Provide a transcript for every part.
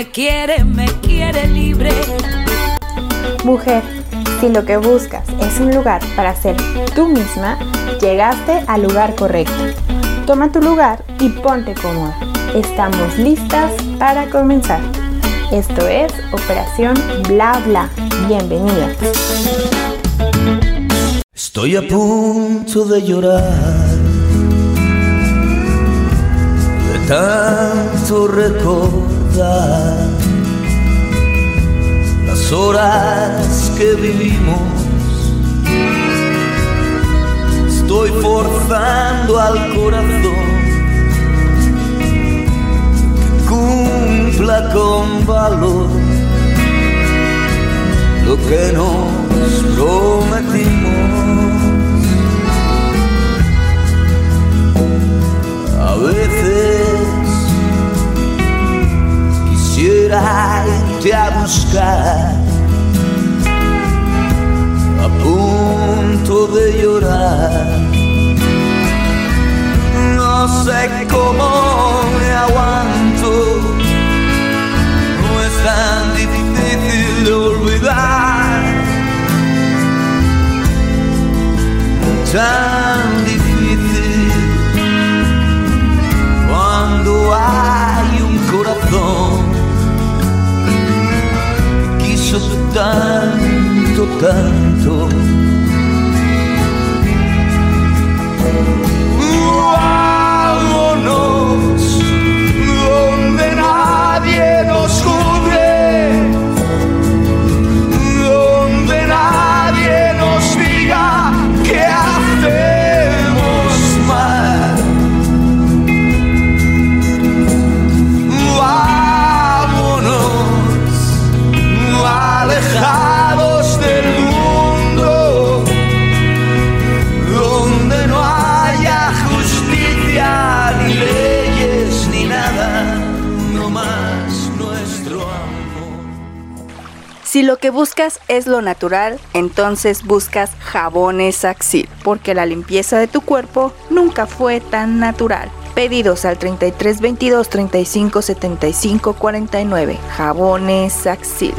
me quiere libre. Mujer, si lo que buscas es un lugar para ser tú misma, llegaste al lugar correcto. Toma tu lugar y ponte cómoda. Estamos listas para comenzar. Esto es Operación Bla Bla. Bienvenida. Estoy a punto de llorar de tanto recordar las horas que vivimos. Estoy forzando al corazón que cumpla con valor lo que nos prometimos. A veces quisiera irte a buscar, a punto de llorar. No sé cómo me aguanto, no es tan difícil de olvidar, tan difícil cuando hay un corazón que quiso tanto, tanto. Vámonos donde nadie nos juzgue, donde nadie nos diga que hacemos mal. Vámonos alejados del mundo, donde no haya justicia ni leyes ni nada, no más nuestro amor. Si lo que buscas es lo natural, entonces buscas Jabones Axil, porque la limpieza de tu cuerpo nunca fue tan natural. Pedidos al 33 22 35 75 49. Jabones Axil.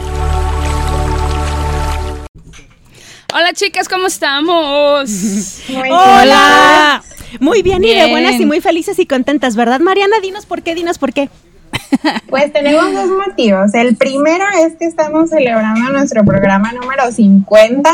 Hola chicas, ¿cómo estamos? Hola. Muy bien, y de buenas y muy felices y contentas, ¿verdad, Mariana? Dinos por qué. Pues tenemos dos motivos. El primero es que estamos celebrando nuestro programa número 50.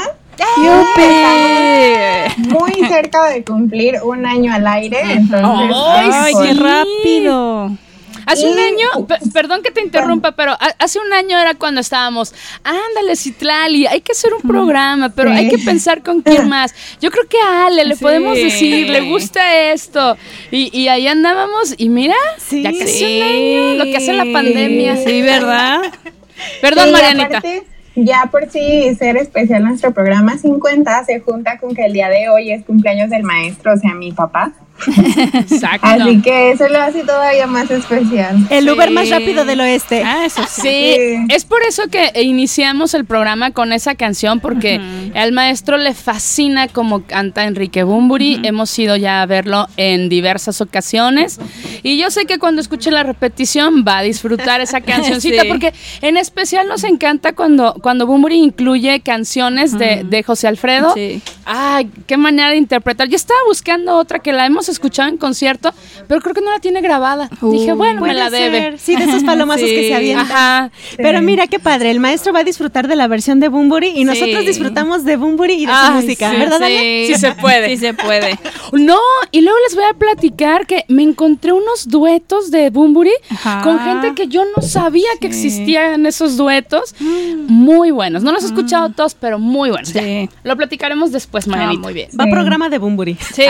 Estamos muy cerca de cumplir un año al aire. Entonces, ¡ay, qué rápido! Hace un año, perdón que te interrumpa, pero hace un año era cuando estábamos, ándale Citlali, hay que hacer un programa, pero hay que pensar con quién más. Yo creo que a Ale le podemos decir, le gusta esto. Y ahí andábamos, y mira, ya casi un año, lo que hace la pandemia. Sí, ¿verdad? Perdón, Marianita. Aparte, ya por sí ser especial nuestro programa 50 se junta con que el día de hoy es cumpleaños del maestro, o sea, mi papá. Exacto. Así que eso lo hace todavía más especial. El Uber más rápido del oeste. Eso sí. Es por eso que iniciamos el programa con esa canción, porque al maestro le fascina como canta Enrique Bunbury. Hemos ido ya a verlo en diversas ocasiones y yo sé que cuando escuche la repetición va a disfrutar esa cancioncita, porque en especial nos encanta cuando Bunbury incluye canciones de José Alfredo. Ay, qué manera de interpretar. Yo estaba buscando otra que la hemos escuchado en concierto, pero creo que no la tiene grabada. Dije, bueno, me la debe. Sí, de esos palomazos que se avientan. Ajá. Pero mira qué padre, el maestro va a disfrutar de la versión de Bunbury y nosotros disfrutamos de Bunbury y de su música, ¿verdad, Ale? Sí se puede. Sí se puede. No, y luego les voy a platicar que me encontré unos duetos de Bunbury con gente que yo no sabía que existían esos duetos. Muy buenos. No los he escuchado todos, pero muy buenos. Sí. Lo platicaremos después, Marianita. Muy bien. Va programa de Bunbury. Sí.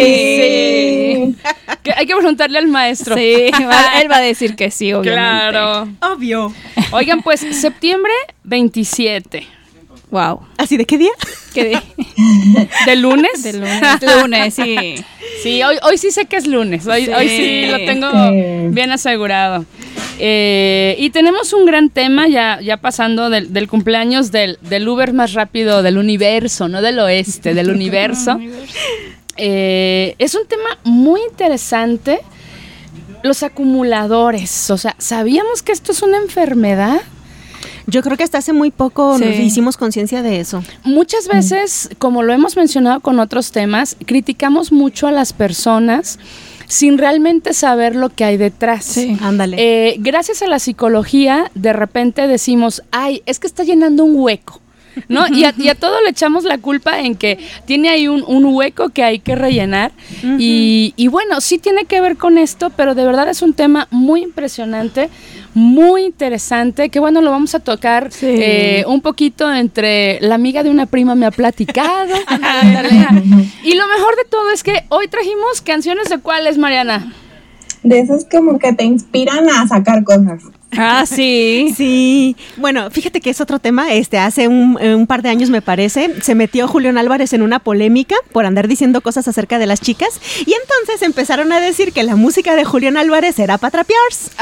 Sí. Hay que preguntarle al maestro. Sí, él va a decir que sí, obviamente. Claro. Obvio. Oigan, pues, septiembre 27. Wow. ¿Así de qué día? ¿Qué día? ¿De lunes? De lunes, sí. Sí, hoy sí sé que es lunes. Hoy sí lo tengo bien asegurado. Y tenemos un gran tema, ya pasando del cumpleaños del Uber más rápido del universo, no del oeste, del universo. Es un tema muy interesante los acumuladores, o sea, ¿sabíamos que esto es una enfermedad? Yo creo que hasta hace muy poco nos hicimos conciencia de eso. Muchas veces, como lo hemos mencionado con otros temas, criticamos mucho a las personas sin realmente saber lo que hay detrás. Sí, ándale. Gracias a la psicología, de repente decimos, ay, es que está llenando un hueco, ¿no? Y a todo le echamos la culpa en que tiene ahí un hueco que hay que rellenar. Uh-huh. Y bueno, sí tiene que ver con esto, pero de verdad es un tema muy impresionante, muy interesante, que bueno, lo vamos a tocar un poquito entre la amiga de una prima me ha platicado. Y lo mejor de todo es que hoy trajimos canciones de ¿cuáles, Mariana? De esas como que te inspiran a sacar cosas. Ah, sí. Sí. Bueno, fíjate que es otro tema. Hace un par de años, me parece, se metió Julián Álvarez en una polémica por andar diciendo cosas acerca de las chicas. Y entonces empezaron a decir que la música de Julián Álvarez era para trapears.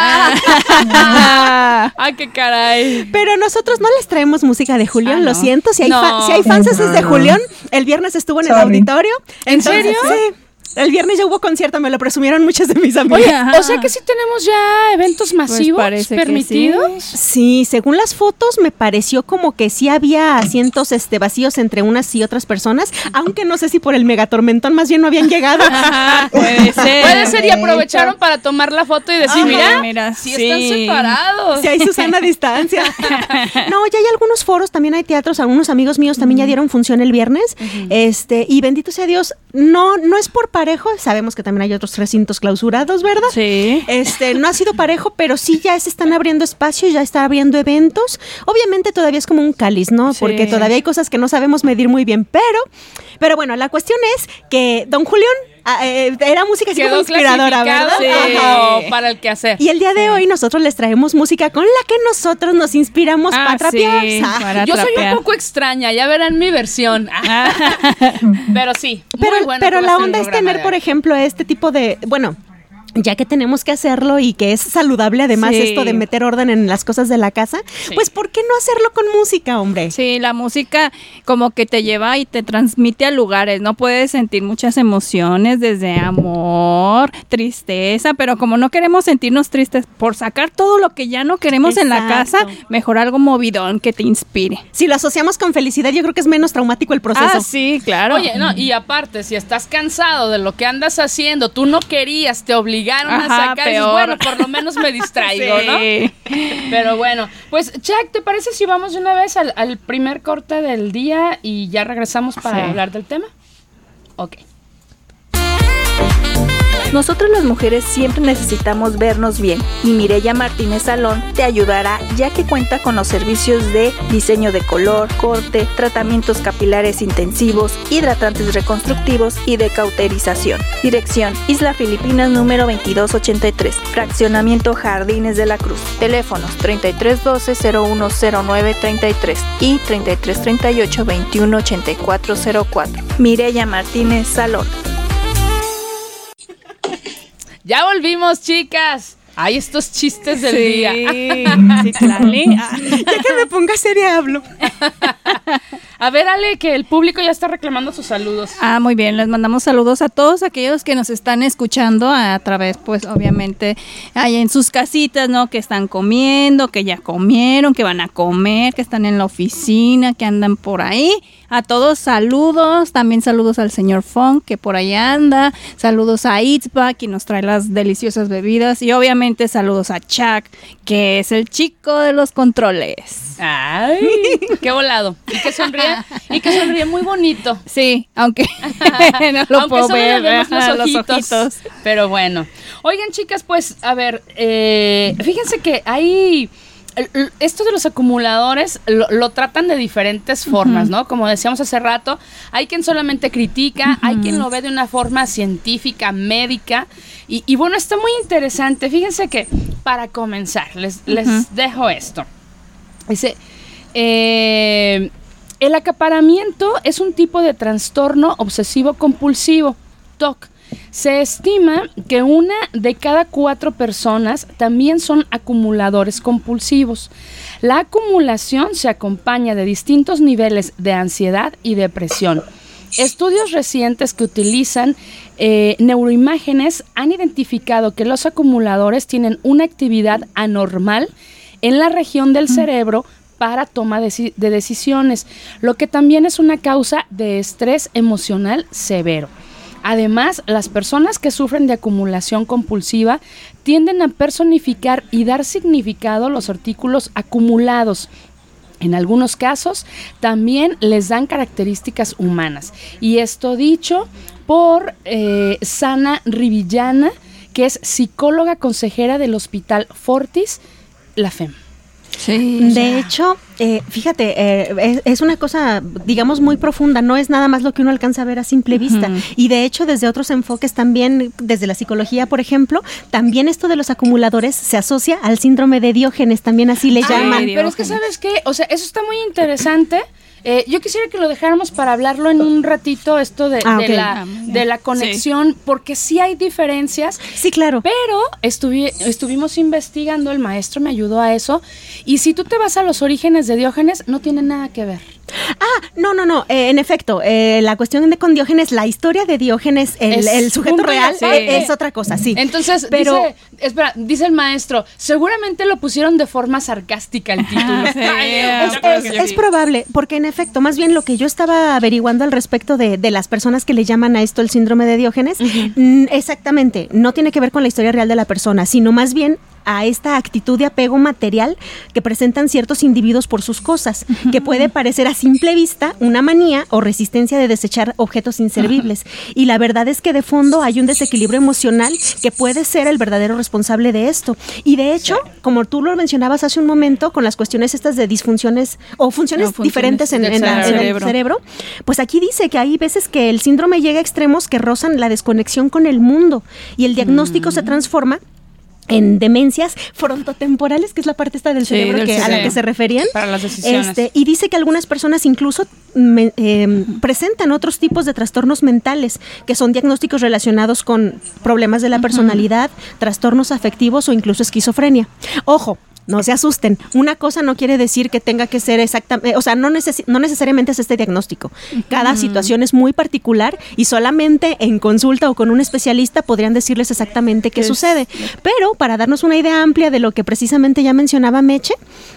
¡Ay, qué caray! Pero nosotros no les traemos música de Julián, lo siento. Si hay fans de Julián, el viernes estuvo en el auditorio. ¿En serio? Sí. El viernes ya hubo concierto, me lo presumieron muchas de mis amigas. Oye, o sea que sí tenemos ya eventos masivos permitidos. Sí, según las fotos me pareció como que sí había asientos vacíos entre unas y otras personas, aunque no sé si por el megatormentón más bien no habían llegado. Puede ser, y aprovecharon para tomar la foto y decir, mira, sí están separados. Sí hay Susana a distancia. No, ya hay algunos foros, también hay teatros, algunos amigos míos también ya dieron función el viernes. Y bendito sea Dios, no es por parejo, sabemos que también hay otros recintos clausurados, ¿verdad? Sí. No ha sido parejo, pero sí ya se están abriendo espacios, ya está abriendo eventos. Obviamente todavía es como un cáliz, ¿no? Sí. Porque todavía hay cosas que no sabemos medir muy bien, pero bueno, la cuestión es que don Julián era música así como inspiradora, ¿verdad? Sí, para el quehacer. Y el día de hoy nosotros les traemos música con la que nosotros nos inspiramos para trapear. Yo soy un poco extraña, ya verán mi versión. Pero sí, muy bueno. Pero la onda es tener, por ejemplo, este tipo de, bueno, ya que tenemos que hacerlo y que es saludable además esto de meter orden en las cosas de la casa, pues ¿por qué no hacerlo con música, hombre? Sí, la música como que te lleva y te transmite a lugares, ¿no? Puedes sentir muchas emociones, desde amor, tristeza, pero como no queremos sentirnos tristes por sacar todo lo que ya no queremos en la casa, mejor algo movidón que te inspire. Si lo asociamos con felicidad, yo creo que es menos traumático el proceso. Ah, sí, claro. Oye, no, y aparte, si estás cansado de lo que andas haciendo, tú no querías, te obligaron a sacar, dices, bueno, por lo menos me distraigo, ¿no? Pero bueno, pues Jack, ¿te parece si vamos de una vez al primer corte del día y ya regresamos para hablar del tema? Ok. Nosotros las mujeres siempre necesitamos vernos bien y Mireya Martínez Salón te ayudará, ya que cuenta con los servicios de diseño de color, corte, tratamientos capilares intensivos, hidratantes reconstructivos y de cauterización. Dirección: Isla Filipinas número 2283, Fraccionamiento Jardines de la Cruz. Teléfonos 3312-010933 y 3338-218404. Mireya Martínez Salón. Ya volvimos, chicas. Hay estos chistes del día. Sí, claro. Ya que me ponga seria hablo. A ver, Ale, que el público ya está reclamando sus saludos. Muy bien, les mandamos saludos a todos aquellos que nos están escuchando a través, pues, obviamente, ahí en sus casitas, ¿no? Que están comiendo, que ya comieron, que van a comer, que están en la oficina, que andan por ahí. A todos saludos, también saludos al señor Funk, que por ahí anda, saludos a Itzbak, que nos trae las deliciosas bebidas, y obviamente saludos a Chuck, que es el chico de los controles. ¡Ay! ¡Qué volado! Y que sonríe muy bonito. Sí, aunque no lo puedo ver, vemos los ojitos. Pero bueno. Oigan, chicas, pues, a ver, fíjense que hay... Esto de los acumuladores lo tratan de diferentes formas, ¿no? Como decíamos hace rato, hay quien solamente critica, hay quien lo ve de una forma científica, médica, y bueno, está muy interesante. Fíjense que, para comenzar, les dejo esto. Dice, el acaparamiento es un tipo de trastorno obsesivo compulsivo, TOC. Se estima que 1 de cada 4 personas también son acumuladores compulsivos. La acumulación se acompaña de distintos niveles de ansiedad y depresión. Estudios recientes que utilizan neuroimágenes han identificado que los acumuladores tienen una actividad anormal en la región del cerebro para toma de decisiones, lo que también es una causa de estrés emocional severo. Además, las personas que sufren de acumulación compulsiva tienden a personificar y dar significado a los artículos acumulados. En algunos casos, también les dan características humanas. Y esto dicho por Sana Rivillana, que es psicóloga consejera del Hospital Fortis, la FEM. Sí, de hecho, fíjate, es una cosa, digamos, muy profunda, no es nada más lo que uno alcanza a ver a simple vista. Y de hecho, desde otros enfoques también, desde la psicología, por ejemplo, también esto de los acumuladores se asocia al síndrome de Diógenes, también así le llaman. Pero es que, ¿sabes qué? O sea, eso está muy interesante. Yo quisiera que lo dejáramos para hablarlo en un ratito, esto de la conexión, porque sí hay diferencias. Sí, claro. Pero estuvimos investigando, el maestro me ayudó a eso, y si tú te vas a los orígenes de Diógenes, no tiene nada que ver. No. En efecto, la cuestión con Diógenes, la historia de Diógenes, el sujeto real, es otra cosa, sí. Entonces, dice el maestro, seguramente lo pusieron de forma sarcástica el título. Es probable, porque en efecto, más bien lo que yo estaba averiguando al respecto de las personas que le llaman a esto el síndrome de Diógenes, exactamente, no tiene que ver con la historia real de la persona, sino más bien a esta actitud de apego material que presentan ciertos individuos por sus cosas, que puede parecer a simple vista una manía o resistencia de desechar objetos inservibles. Y la verdad es que de fondo hay un desequilibrio emocional que puede ser el verdadero responsable de esto. Y de hecho, como tú lo mencionabas hace un momento, con las cuestiones estas de disfunciones o funciones diferentes en el cerebro, pues aquí dice que hay veces que el síndrome llega a extremos que rozan la desconexión con el mundo y el diagnóstico se transforma en demencias frontotemporales, que es la parte esta del cerebro a la que se referían. Para las decisiones. Y dice que algunas personas incluso presentan otros tipos de trastornos mentales, que son diagnósticos relacionados con problemas de la personalidad, trastornos afectivos o incluso esquizofrenia. Ojo, no se asusten. Una cosa no quiere decir que tenga que ser exactamente, o sea, no necesariamente es este diagnóstico. Cada situación es muy particular y solamente en consulta o con un especialista podrían decirles exactamente qué sucede. Pero para darnos una idea amplia de lo que precisamente ya mencionaba Meche,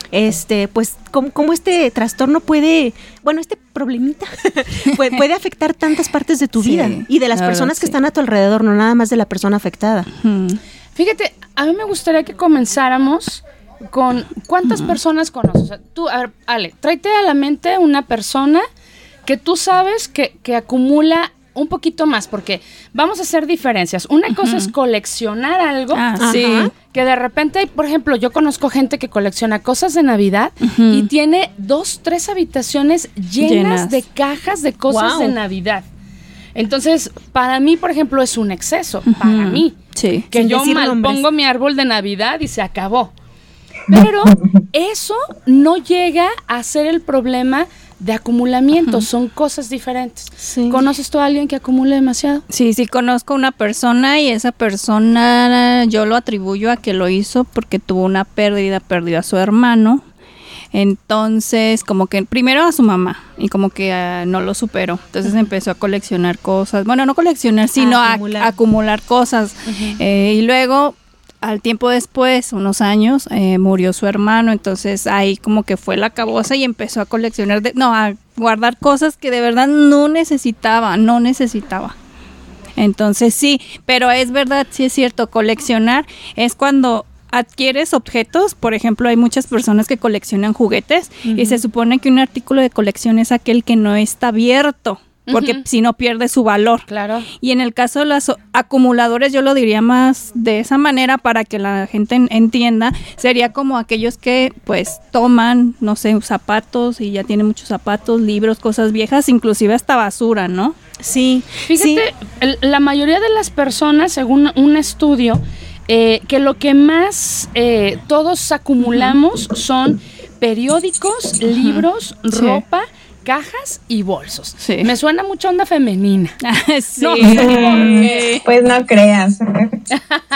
pues cómo este trastorno puede, este problemita puede afectar tantas partes de tu vida y de las personas que están a tu alrededor, no nada más de la persona afectada. Fíjate, a mí me gustaría que comenzáramos con ¿cuántas personas conoces? O sea, tú, a ver, Ale, tráete a la mente una persona que tú sabes que acumula un poquito más, porque vamos a hacer diferencias. Una cosa es coleccionar algo, que de repente, por ejemplo, yo conozco gente que colecciona cosas de Navidad y tiene 2, 3 habitaciones llenas de cajas de cosas de Navidad. Entonces, para mí, por ejemplo, es un exceso, para mí, que yo pongo mi árbol de Navidad y se acabó. Pero eso no llega a ser el problema de acumulamiento, son cosas diferentes. ¿Conoces tú a alguien que acumule demasiado? Sí, conozco una persona y esa persona yo lo atribuyo a que lo hizo porque tuvo una pérdida, perdió a su hermano. Entonces, como que primero a su mamá y como que no lo superó. Entonces empezó a coleccionar cosas. Bueno, no coleccionar, sino a acumular cosas. Y luego, al tiempo después, unos años, murió su hermano, entonces ahí como que fue la caboza y empezó a coleccionar, a guardar cosas que de verdad no necesitaba. Entonces sí, pero es verdad, sí es cierto, coleccionar es cuando adquieres objetos. Por ejemplo, hay muchas personas que coleccionan juguetes y se supone que un artículo de colección es aquel que no está abierto, porque si no pierde su valor. Claro. Y en el caso de los acumuladores, yo lo diría más de esa manera para que la gente entienda, sería como aquellos que pues toman, no sé, zapatos y ya tienen muchos zapatos, libros, cosas viejas, inclusive hasta basura, ¿no? Sí. Fíjate, la mayoría de las personas, según un estudio, que lo que más todos acumulamos son periódicos, libros, ropa, cajas y bolsos. Me suena mucho onda femenina. Pues no creas.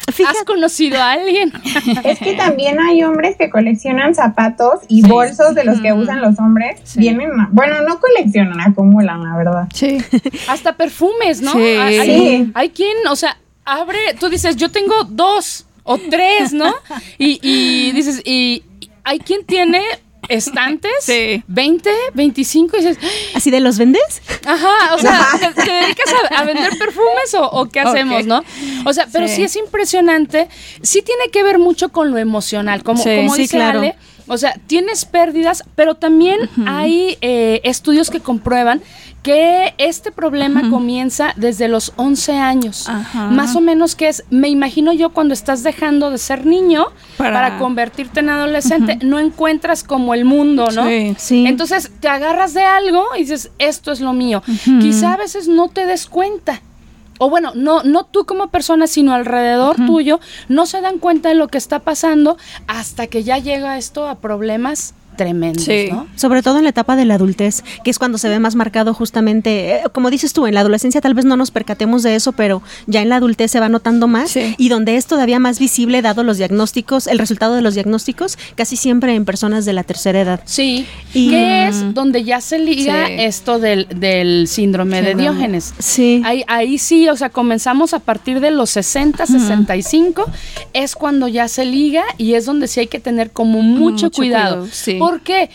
¿Has conocido a alguien? Es que también hay hombres que coleccionan zapatos y bolsos de los que usan los hombres. Sí. Vienen, bueno, no coleccionan, acumulan, la verdad. Sí. Hasta perfumes, ¿no? Sí. Hay quien, o sea, abre, tú dices, yo tengo 2 o 3, ¿no? Y dices, y hay quien tiene estantes, 20, 25, y dices, ¿así de los vendes? ajá, o sea, ¿te dedicas a vender perfumes o qué hacemos, no? O sea, pero sí es impresionante, sí tiene que ver mucho con lo emocional, como dice claro. Ale, o sea, tienes pérdidas, pero también hay estudios que comprueban que este problema comienza desde los 11 años, más o menos, que es, me imagino yo, cuando estás dejando de ser niño para convertirte en adolescente, no encuentras como el mundo, ¿no? Sí. Entonces te agarras de algo y dices, esto es lo mío. Quizá a veces no te des cuenta. O bueno, no tú como persona, sino alrededor tuyo, no se dan cuenta de lo que está pasando hasta que ya llega esto a problemas tremendos, ¿no? Sobre todo en la etapa de la adultez, que es cuando se ve más marcado justamente, como dices tú, en la adolescencia tal vez no nos percatemos de eso, pero ya en la adultez se va notando más, y donde es todavía más visible dado los diagnósticos, el resultado de los diagnósticos, casi siempre en personas de la tercera edad. Sí, y que es donde ya se liga esto del síndrome de Diógenes. Sí. Ahí sí, o sea, comenzamos a partir de los 60, 65, es cuando ya se liga y es donde sí hay que tener como mucho cuidado. Porque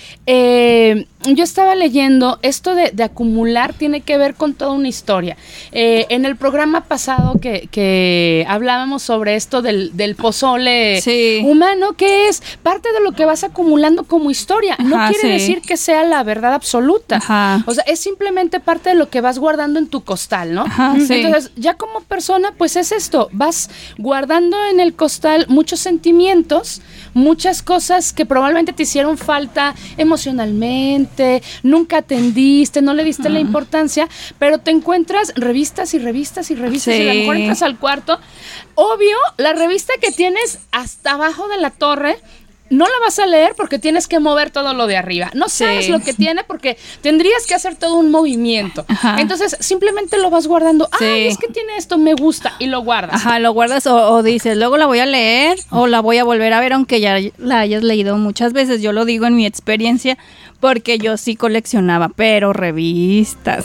yo estaba leyendo, esto de acumular tiene que ver con toda una historia. En el programa pasado que hablábamos sobre esto del pozole humano, que es parte de lo que vas acumulando como historia. No quiere decir que sea la verdad absoluta. O sea, es simplemente parte de lo que vas guardando en tu costal, ¿no? Entonces, ya como persona, pues es esto, vas guardando en el costal muchos sentimientos, muchas cosas que probablemente te hicieron falta emocionalmente, nunca atendiste, no le diste la importancia, pero te encuentras revistas y revistas y revistas y la mejor entras al cuarto. Obvio, la revista que tienes hasta abajo de la torre no la vas a leer porque tienes que mover todo lo de arriba. No sabes lo que tiene porque tendrías que hacer todo un movimiento. Entonces, simplemente lo vas guardando. Ay, es que tiene esto, me gusta, y lo guardas. Lo guardas o dices, luego la voy a leer o la voy a volver a ver, aunque ya la hayas leído muchas veces. Yo lo digo en mi experiencia, porque yo sí coleccionaba, pero revistas.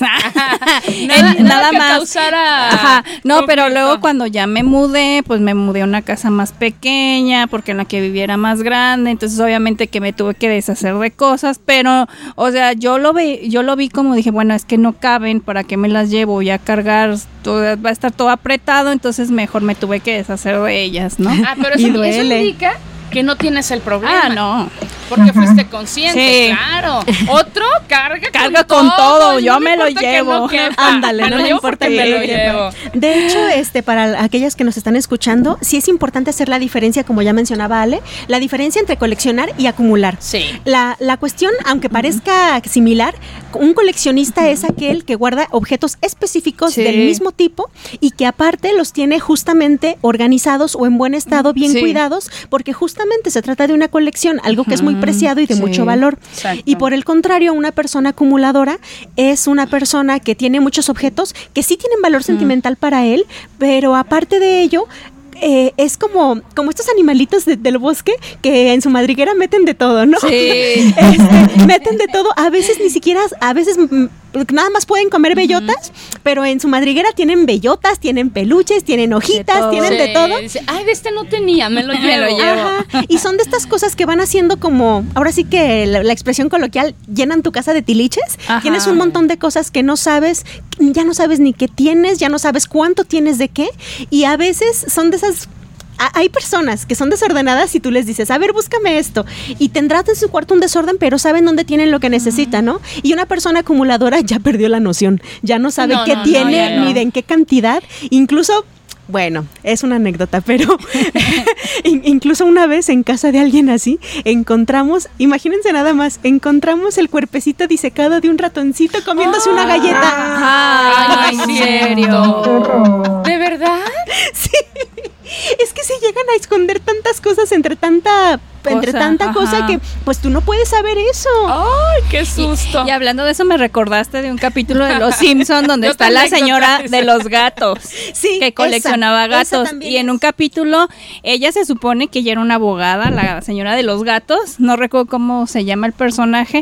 nada que más. Causara no, pero luego cuando ya me mudé, pues me mudé a una casa más pequeña, porque en la que vivía era más grande, entonces obviamente que me tuve que deshacer de cosas, pero, o sea, yo lo vi como dije, bueno, es que no caben, ¿para qué me las llevo? Voy a cargar, va a estar todo apretado, entonces mejor me tuve que deshacer de ellas, ¿no? Pero eso indica que no tienes el problema. No. Porque fuiste consciente, claro. Otro carga con todo. Yo me lo llevo. Ándale, no me importa que me lo llevo. De hecho, para aquellas que nos están escuchando, sí es importante hacer la diferencia, como ya mencionaba Ale, la diferencia entre coleccionar y acumular. Sí. La cuestión, aunque parezca similar, un coleccionista es aquel que guarda objetos específicos del mismo tipo y que aparte los tiene justamente organizados o en buen estado, bien cuidados, porque justamente se trata de una colección, algo que es muy preciado y de mucho valor. Exacto. Y por el contrario, una persona acumuladora es una persona que tiene muchos objetos que sí tienen valor sentimental para él, pero aparte de ello, es como estos animalitos del bosque que en su madriguera meten de todo, ¿no? Sí. Meten de todo, a veces nada más pueden comer bellotas, pero en su madriguera tienen bellotas, tienen peluches, tienen hojitas, tienen de todo. Dice, de este no tenía, me lo llevo. Ajá. Y son de estas cosas que van haciendo como, ahora sí que la expresión coloquial, llenan tu casa de tiliches. Tienes un montón de cosas que no sabes, ya no sabes ni qué tienes, ya no sabes cuánto tienes de qué, y a veces son de esas. Hay personas que son desordenadas y tú les dices, a ver, búscame esto, y tendrás en su cuarto un desorden, pero saben dónde tienen lo que necesitan, ¿no? Y una persona acumuladora ya perdió la noción, ya no sabe qué tiene ni de en qué cantidad, incluso. Bueno, es una anécdota, pero incluso una vez en casa de alguien así, imagínense nada más, encontramos el cuerpecito disecado de un ratoncito comiéndose una galleta. ¿En serio? ¿De verdad? Sí. Es que se llegan a esconder tantas cosas entre tanta entre tanta cosa que pues tú no puedes saber eso. ¡Ay, qué susto! Y hablando de eso me recordaste de un capítulo de Los Simpson donde está la señora de los gatos, sí, que coleccionaba gatos, y en un capítulo ella se supone que ella era una abogada, la señora de los gatos, no recuerdo cómo se llama el personaje,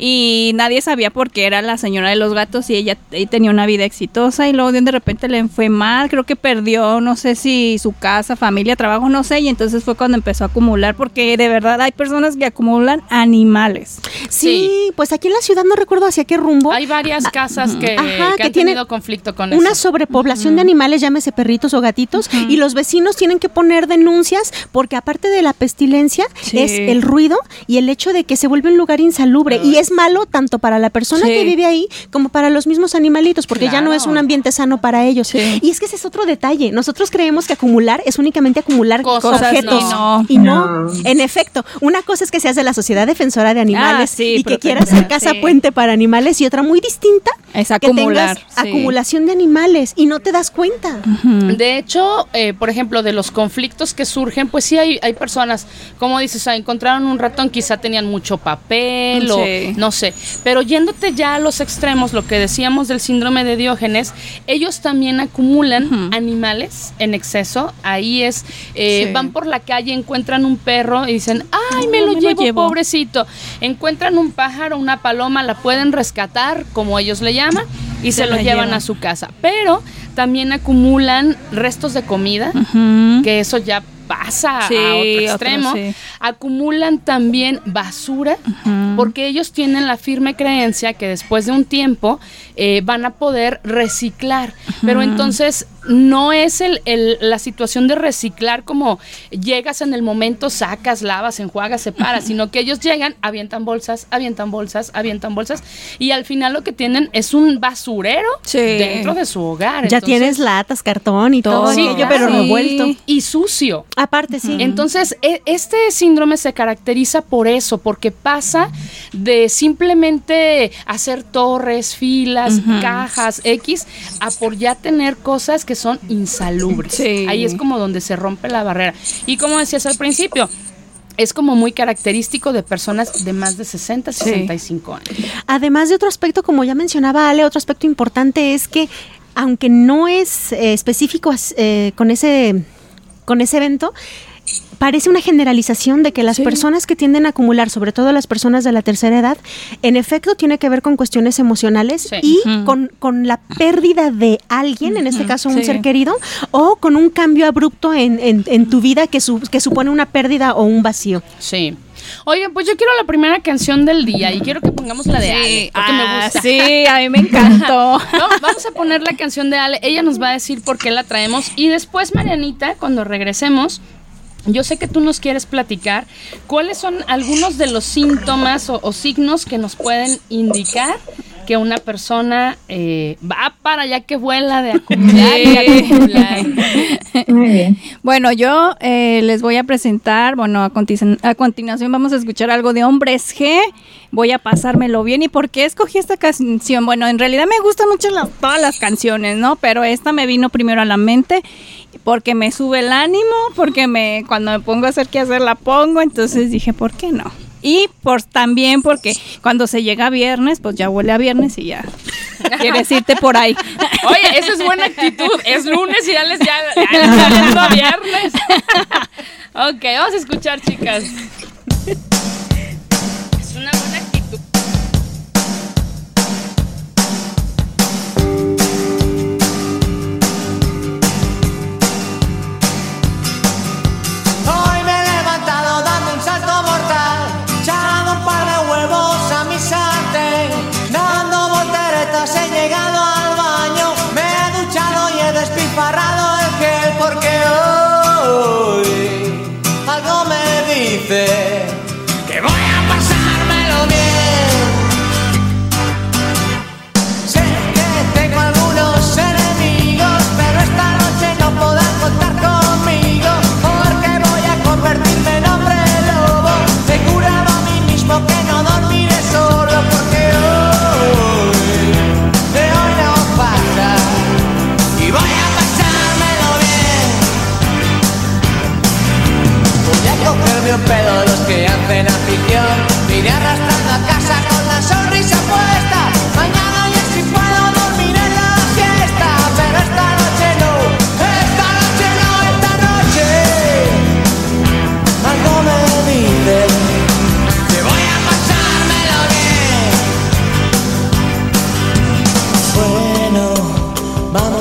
y nadie sabía por qué era la señora de los gatos, y ella tenía una vida exitosa, y luego de repente le fue mal, creo que perdió, no sé si su casa, familia, trabajo, no sé, y entonces fue cuando empezó a acumular, porque de verdad hay personas que acumulan animales. Sí, pues aquí en la ciudad no recuerdo hacia qué rumbo. Hay varias casas que han tenido conflicto con una eso. Sobrepoblación de animales, llámese perritos o gatitos, y los vecinos tienen que poner denuncias porque aparte de la pestilencia es el ruido y el hecho de que se vuelve un lugar insalubre y es malo tanto para la persona que vive ahí como para los mismos animalitos porque ya no es un ambiente sano para ellos. Y es que ese es otro detalle. Nosotros creemos que acumular es únicamente acumular objetos y no. En efecto, una cosa es que seas de la Sociedad Defensora de Animales y que quieras ser casa puente para animales y otra muy distinta es acumular, que tengas acumulación de animales y no te das cuenta. De hecho, por ejemplo, de los conflictos que surgen, pues sí hay personas, como dices, encontraron un ratón, quizá tenían mucho papel o no sé, pero yéndote ya a los extremos, lo que decíamos del síndrome de Diógenes, ellos también acumulan animales en exceso. Ahí es, van por la calle, encuentran un perro y dicen, ¡ay, me lo llevo, pobrecito! Encuentran un pájaro, una paloma, la pueden rescatar, como ellos le llaman, y se lo llevan a su casa. Pero también acumulan restos de comida, que eso ya pasa a otro extremo. Acumulan también basura, porque ellos tienen la firme creencia que después de un tiempo van a poder reciclar. Pero entonces no es la situación de reciclar como llegas en el momento, sacas, lavas, enjuagas, separas, sino que ellos llegan, avientan bolsas, y al final lo que tienen es un basurero dentro de su hogar. Ya tienes latas, cartón y todo aquello, pero revuelto. Y sucio. Aparte, Entonces, este síndrome se caracteriza por eso, porque pasa de simplemente hacer torres, filas, cajas, a por ya tener cosas que son insalubres. Ahí es como donde se rompe la barrera. Y como decías al principio, es como muy característico de personas de más de 60, 65 años. Además de otro aspecto, como ya mencionaba Ale, otro aspecto importante es que, aunque no es específico con ese evento, parece una generalización de que las personas que tienden a acumular, sobre todo las personas de la tercera edad, en efecto tiene que ver con cuestiones emocionales y con la pérdida de alguien, en este caso un ser querido, o con un cambio abrupto en tu vida que supone una pérdida o un vacío. Sí. Oigan, pues yo quiero la primera canción del día y quiero que pongamos la de Ale, porque me gusta. Sí, a mí me encantó. No, vamos a poner la canción de Ale, ella nos va a decir por qué la traemos y después, Marianita, cuando regresemos, yo sé que tú nos quieres platicar cuáles son algunos de los síntomas o signos que nos pueden indicar que una persona va para allá que vuela de acumular y acumular. Muy bien. Bueno, yo les voy a presentar, a continuación vamos a escuchar algo de Hombres G. Voy a pasármelo bien. ¿Y por qué escogí esta canción? Bueno, en realidad me gustan mucho todas las canciones, ¿no? Pero esta me vino primero a la mente porque me sube el ánimo, porque cuando me pongo a hacer qué hacer la pongo, entonces dije, ¿por qué no? Y también porque cuando se llega a viernes, pues ya huele a viernes y ya quieres irte por ahí. Oye, esa es buena actitud. Es lunes y ya saliendo a viernes. Ok, vamos a escuchar, chicas. Es una buena actitud. Hoy me he levantado dando un salto mortal, echando un par de huevos a mi sartén, dando volteretas he llegado al baño, me he duchado y he despilfarrado el gel porque hoy algo me dice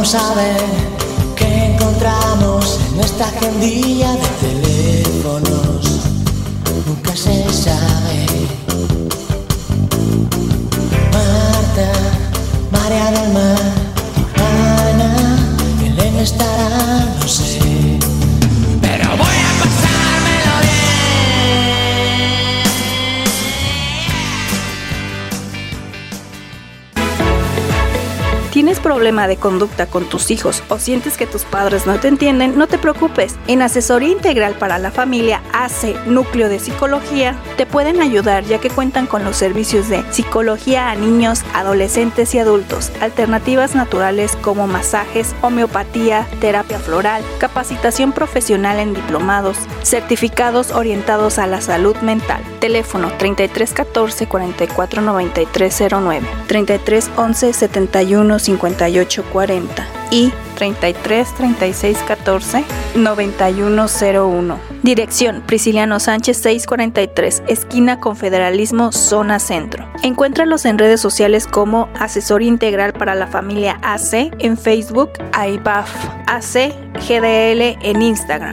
Vamos a ver qué encontramos en esta agendilla de teléfonos. Nunca se sabe. Marta, María del Mar, Ana, Elena estará, no sé. Pero voy a pasármelo bien. ¿Tienes problema de conducta con tus hijos o sientes que tus padres no te entienden? No te preocupes. En Asesoría Integral para la Familia AC Núcleo de Psicología te pueden ayudar, ya que cuentan con los servicios de psicología a niños, adolescentes y adultos, alternativas naturales como masajes, homeopatía, terapia floral, capacitación profesional en diplomados, certificados orientados a la salud mental. Teléfono 33 14 44 93 09, 33 11 71 58 40 y 33 36 14 91 01. Dirección: Prisciliano Sánchez 643, esquina Confederalismo, zona centro. Encuéntralos en redes sociales como Asesoría Integral para la Familia AC en Facebook, AIBAF AC GDL en Instagram.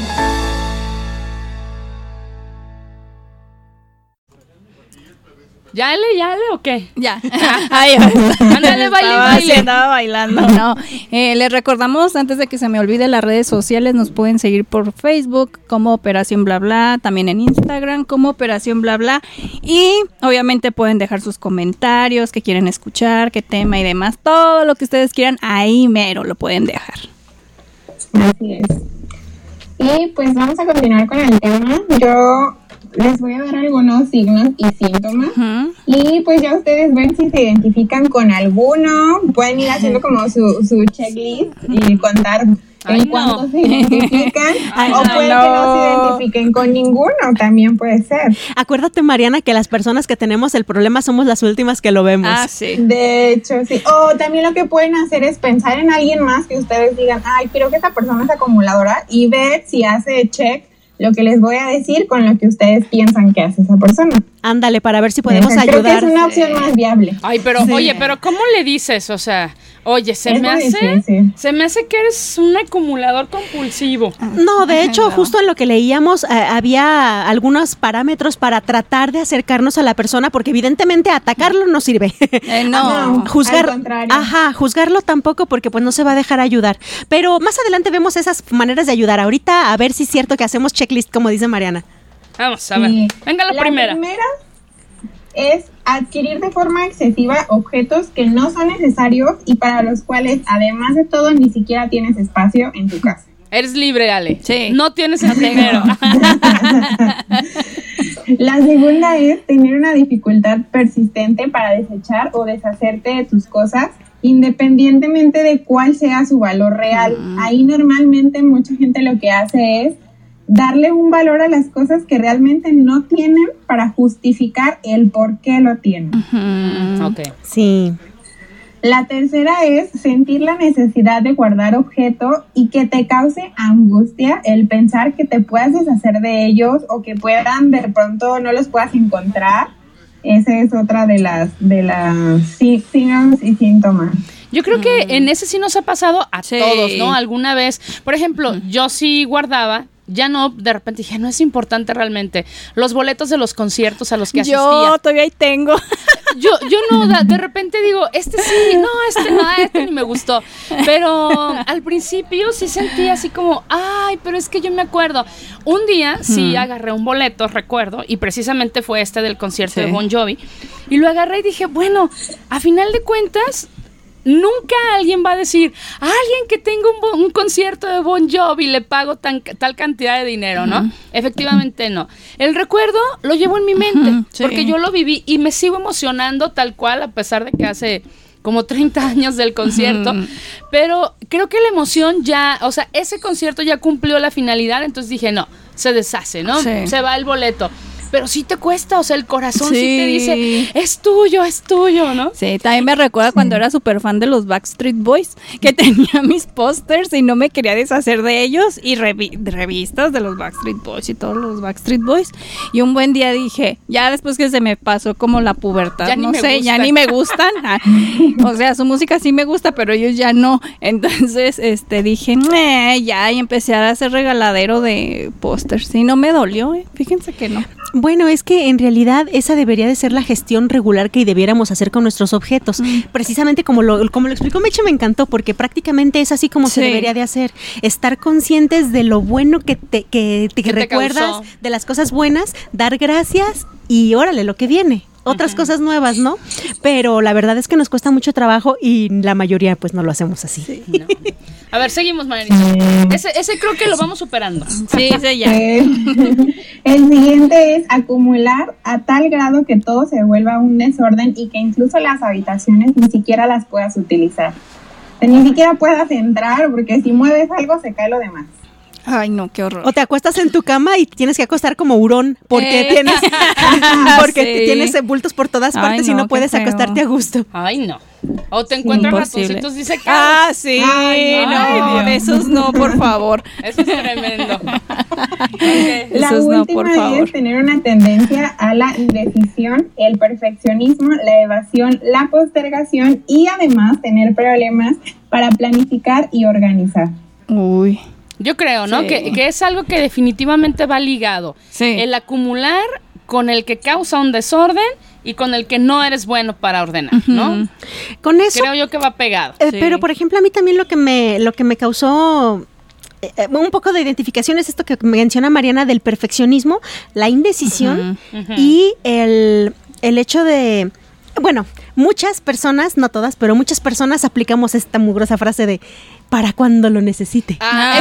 ¿Ya le o qué? Ya. Ándale, baile. Andaba bailando. No. Les recordamos, antes de que se me olvide, las redes sociales nos pueden seguir por Facebook como Operación Bla Bla, también en Instagram como Operación Bla Bla. Y obviamente pueden dejar sus comentarios, qué quieren escuchar, qué tema y demás. Todo lo que ustedes quieran, ahí mero lo pueden dejar. Así es. Y pues vamos a continuar con el tema. Yo les voy a dar algunos signos y síntomas. Y pues ya ustedes ven si se identifican con alguno. Pueden ir haciendo como su checklist y contar en cuántos se identifican. O puede que no se identifiquen con ninguno, también puede ser. Acuérdate, Mariana, que las personas que tenemos el problema somos las últimas que lo vemos. Sí. De hecho, sí. O también lo que pueden hacer es pensar en alguien más que ustedes digan, ay, creo que esta persona es acumuladora, y ver si hace check lo que les voy a decir con lo que ustedes piensan que hace esa persona. Ándale, para ver si podemos ayudar. Creo que es una opción más viable. Ay, pero, oye, pero ¿cómo le dices? O sea, oye, se me hace que eres un acumulador compulsivo. No, de hecho, justo en lo que leíamos, había algunos parámetros para tratar de acercarnos a la persona, porque evidentemente atacarlo no sirve. No, al contrario. Juzgarlo tampoco, porque pues no se va a dejar ayudar. Pero más adelante vemos esas maneras de ayudar. Ahorita a ver si es cierto que hacemos checklist, como dice Mariana. Vamos a ver. Venga la primera. La primera es adquirir de forma excesiva objetos que no son necesarios y para los cuales, además de todo, ni siquiera tienes espacio en tu casa. Eres libre, Ale. Sí. No tienes el dinero. La segunda es tener una dificultad persistente para desechar o deshacerte de tus cosas, independientemente de cuál sea su valor real. Ahí normalmente mucha gente lo que hace es darle un valor a las cosas que realmente no tienen para justificar el por qué lo tienen. Ok. Sí. La tercera es sentir la necesidad de guardar objetos y que te cause angustia el pensar que te puedas deshacer de ellos o que puedan, de pronto no los puedas encontrar. Esa es otra de las signos y síntomas. Yo creo que en ese sí nos ha pasado a todos, ¿no? Alguna vez, por ejemplo, yo sí guardaba, ya no, de repente dije, no es importante realmente, los boletos de los conciertos a los que asistía. Yo todavía ahí tengo. Yo no, de repente digo, este ni me gustó. Pero al principio sí sentía así como, ay, pero es que yo me acuerdo. Un día sí agarré un boleto, recuerdo, y precisamente fue este del concierto de Bon Jovi, y lo agarré y dije, bueno, a final de cuentas, nunca alguien va a decir, a alguien que tenga un concierto de Bon Jovi le pago tal cantidad de dinero, ¿no? Efectivamente no. El recuerdo lo llevo en mi mente, porque yo lo viví y me sigo emocionando tal cual, a pesar de que hace como 30 años del concierto, pero creo que la emoción ya, o sea, ese concierto ya cumplió la finalidad, entonces dije, no, se deshace, ¿no? Sí. Se va el boleto. pero sí te cuesta, o sea, el corazón sí te dice, es tuyo, ¿no? Sí, también me recuerda cuando era súper fan de los Backstreet Boys, que tenía mis pósters y no me quería deshacer de ellos, y revistas de los Backstreet Boys y todos los Backstreet Boys, y un buen día dije, ya después que se me pasó como la pubertad, ya ni me gustan, o sea, su música sí me gusta, pero ellos ya no, entonces dije, ya, y empecé a hacer regaladero de pósters, y no me dolió, fíjense que no. Bueno, es que en realidad esa debería de ser la gestión regular que debiéramos hacer con nuestros objetos. Precisamente como lo explicó Meche, me encantó, porque prácticamente es así como se debería de hacer. Estar conscientes de lo bueno que te recuerdas, de las cosas buenas, dar gracias y órale, lo que viene. Otras cosas nuevas, ¿no? Pero la verdad es que nos cuesta mucho trabajo y la mayoría pues no lo hacemos así. Sí, no. A ver, seguimos, Marianita. Ese creo que lo vamos superando. Sí, ese ya. El siguiente es acumular a tal grado que todo se vuelva un desorden y que incluso las habitaciones ni siquiera las puedas utilizar. O sea, ni siquiera puedas entrar porque si mueves algo se cae lo demás. Ay, no, qué horror. O te acuestas en tu cama y tienes que acostar como hurón porque tienes bultos por todas partes y no puedes acostarte a gusto. Ay, no. O te encuentras ratoncitos disecados. Ah, sí. Ay, no, esos no, por favor. Eso es tremendo. La última es tener una tendencia a la indecisión, el perfeccionismo, la evasión, la postergación y además tener problemas para planificar y organizar. Uy. Yo creo, ¿no? Sí. Que es algo que definitivamente va ligado. Sí. El acumular con el que causa un desorden y con el que no eres bueno para ordenar, ¿no? Con eso creo yo que va pegado. Pero, por ejemplo, a mí también lo que me causó un poco de identificación es esto que menciona Mariana del perfeccionismo, la indecisión y el hecho de... Bueno, muchas personas, no todas, pero muchas personas aplicamos esta mugrosa frase de para cuando lo necesite.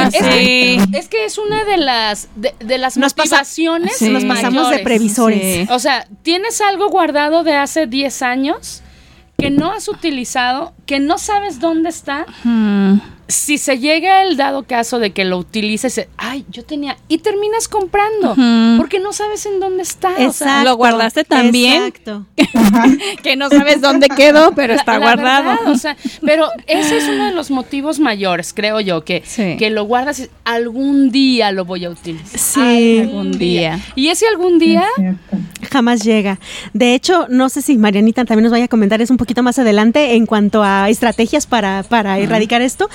Es que es una de las motivaciones. Nos pasamos de previsores. Sí. O sea, tienes algo guardado de hace 10 años que no has utilizado, que no sabes dónde está. Si se llega el dado caso de que lo utilices, yo tenía, y terminas comprando, porque no sabes en dónde está. Exacto, o sea, lo guardaste tan bien que no sabes dónde quedó, pero está guardado. Verdad, o sea, pero ese es uno de los motivos mayores, creo yo, que lo guardas y algún día lo voy a utilizar. Sí, algún día. Y ese algún día jamás llega. De hecho, no sé si Marianita también nos vaya a comentar eso un poquito más adelante en cuanto a estrategias para erradicar esto.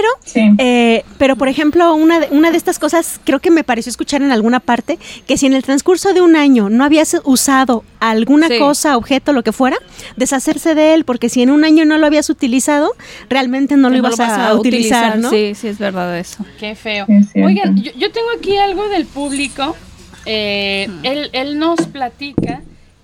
Pero por ejemplo, una de estas cosas creo que me pareció escuchar en alguna parte, que si en el transcurso de un año no habías usado alguna cosa, objeto, lo que fuera, deshacerse de él, porque si en un año no lo habías utilizado, realmente no lo ibas a utilizar, ¿no? Sí, es verdad eso. Qué feo. Oigan, yo tengo aquí algo del público. Él nos platica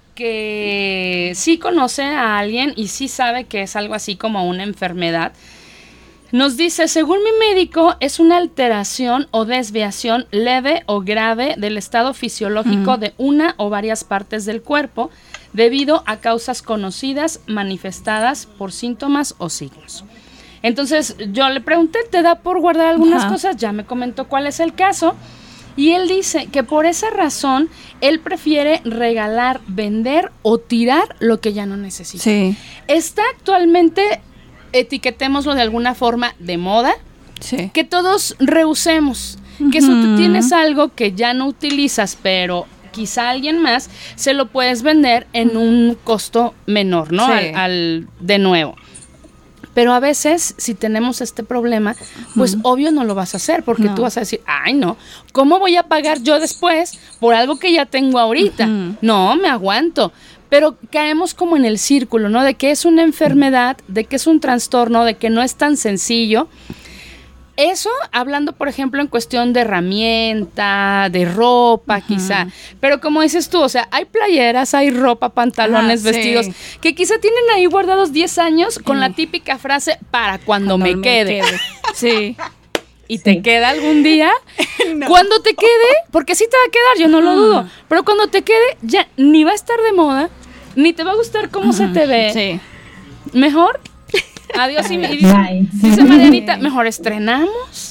que sí conoce a alguien y sí sabe que es algo así como una enfermedad. Nos dice, según mi médico, es una alteración o desviación leve o grave del estado fisiológico de una o varias partes del cuerpo debido a causas conocidas manifestadas por síntomas o signos. Entonces, yo le pregunté, ¿te da por guardar algunas cosas? Ya me comentó cuál es el caso. Y él dice que por esa razón, él prefiere regalar, vender o tirar lo que ya no necesita. Sí. Está actualmente... etiquetémoslo de alguna forma de moda, que todos reusemos, que eso tú tienes algo que ya no utilizas, pero quizá alguien más se lo puedes vender en un costo menor, ¿no? Al de nuevo. Pero a veces, si tenemos este problema, pues obvio no lo vas a hacer, porque tú vas a decir, ay no, ¿cómo voy a pagar yo después por algo que ya tengo ahorita? No, me aguanto. Pero caemos como en el círculo, ¿no? De que es una enfermedad, de que es un trastorno, de que no es tan sencillo. Eso, hablando, por ejemplo, en cuestión de herramienta, de ropa, quizá. Pero como dices tú, o sea, hay playeras, hay ropa, pantalones, vestidos, que quizá tienen ahí guardados 10 años con la típica frase, para cuando me quede. Sí. ¿Y te queda algún día? No. Cuando te quede, porque sí te va a quedar, yo no lo dudo, pero cuando te quede, ya ni va a estar de moda, ni te va a gustar cómo se te ve. Sí. Mejor, adiós y dice Marianita, mejor estrenamos.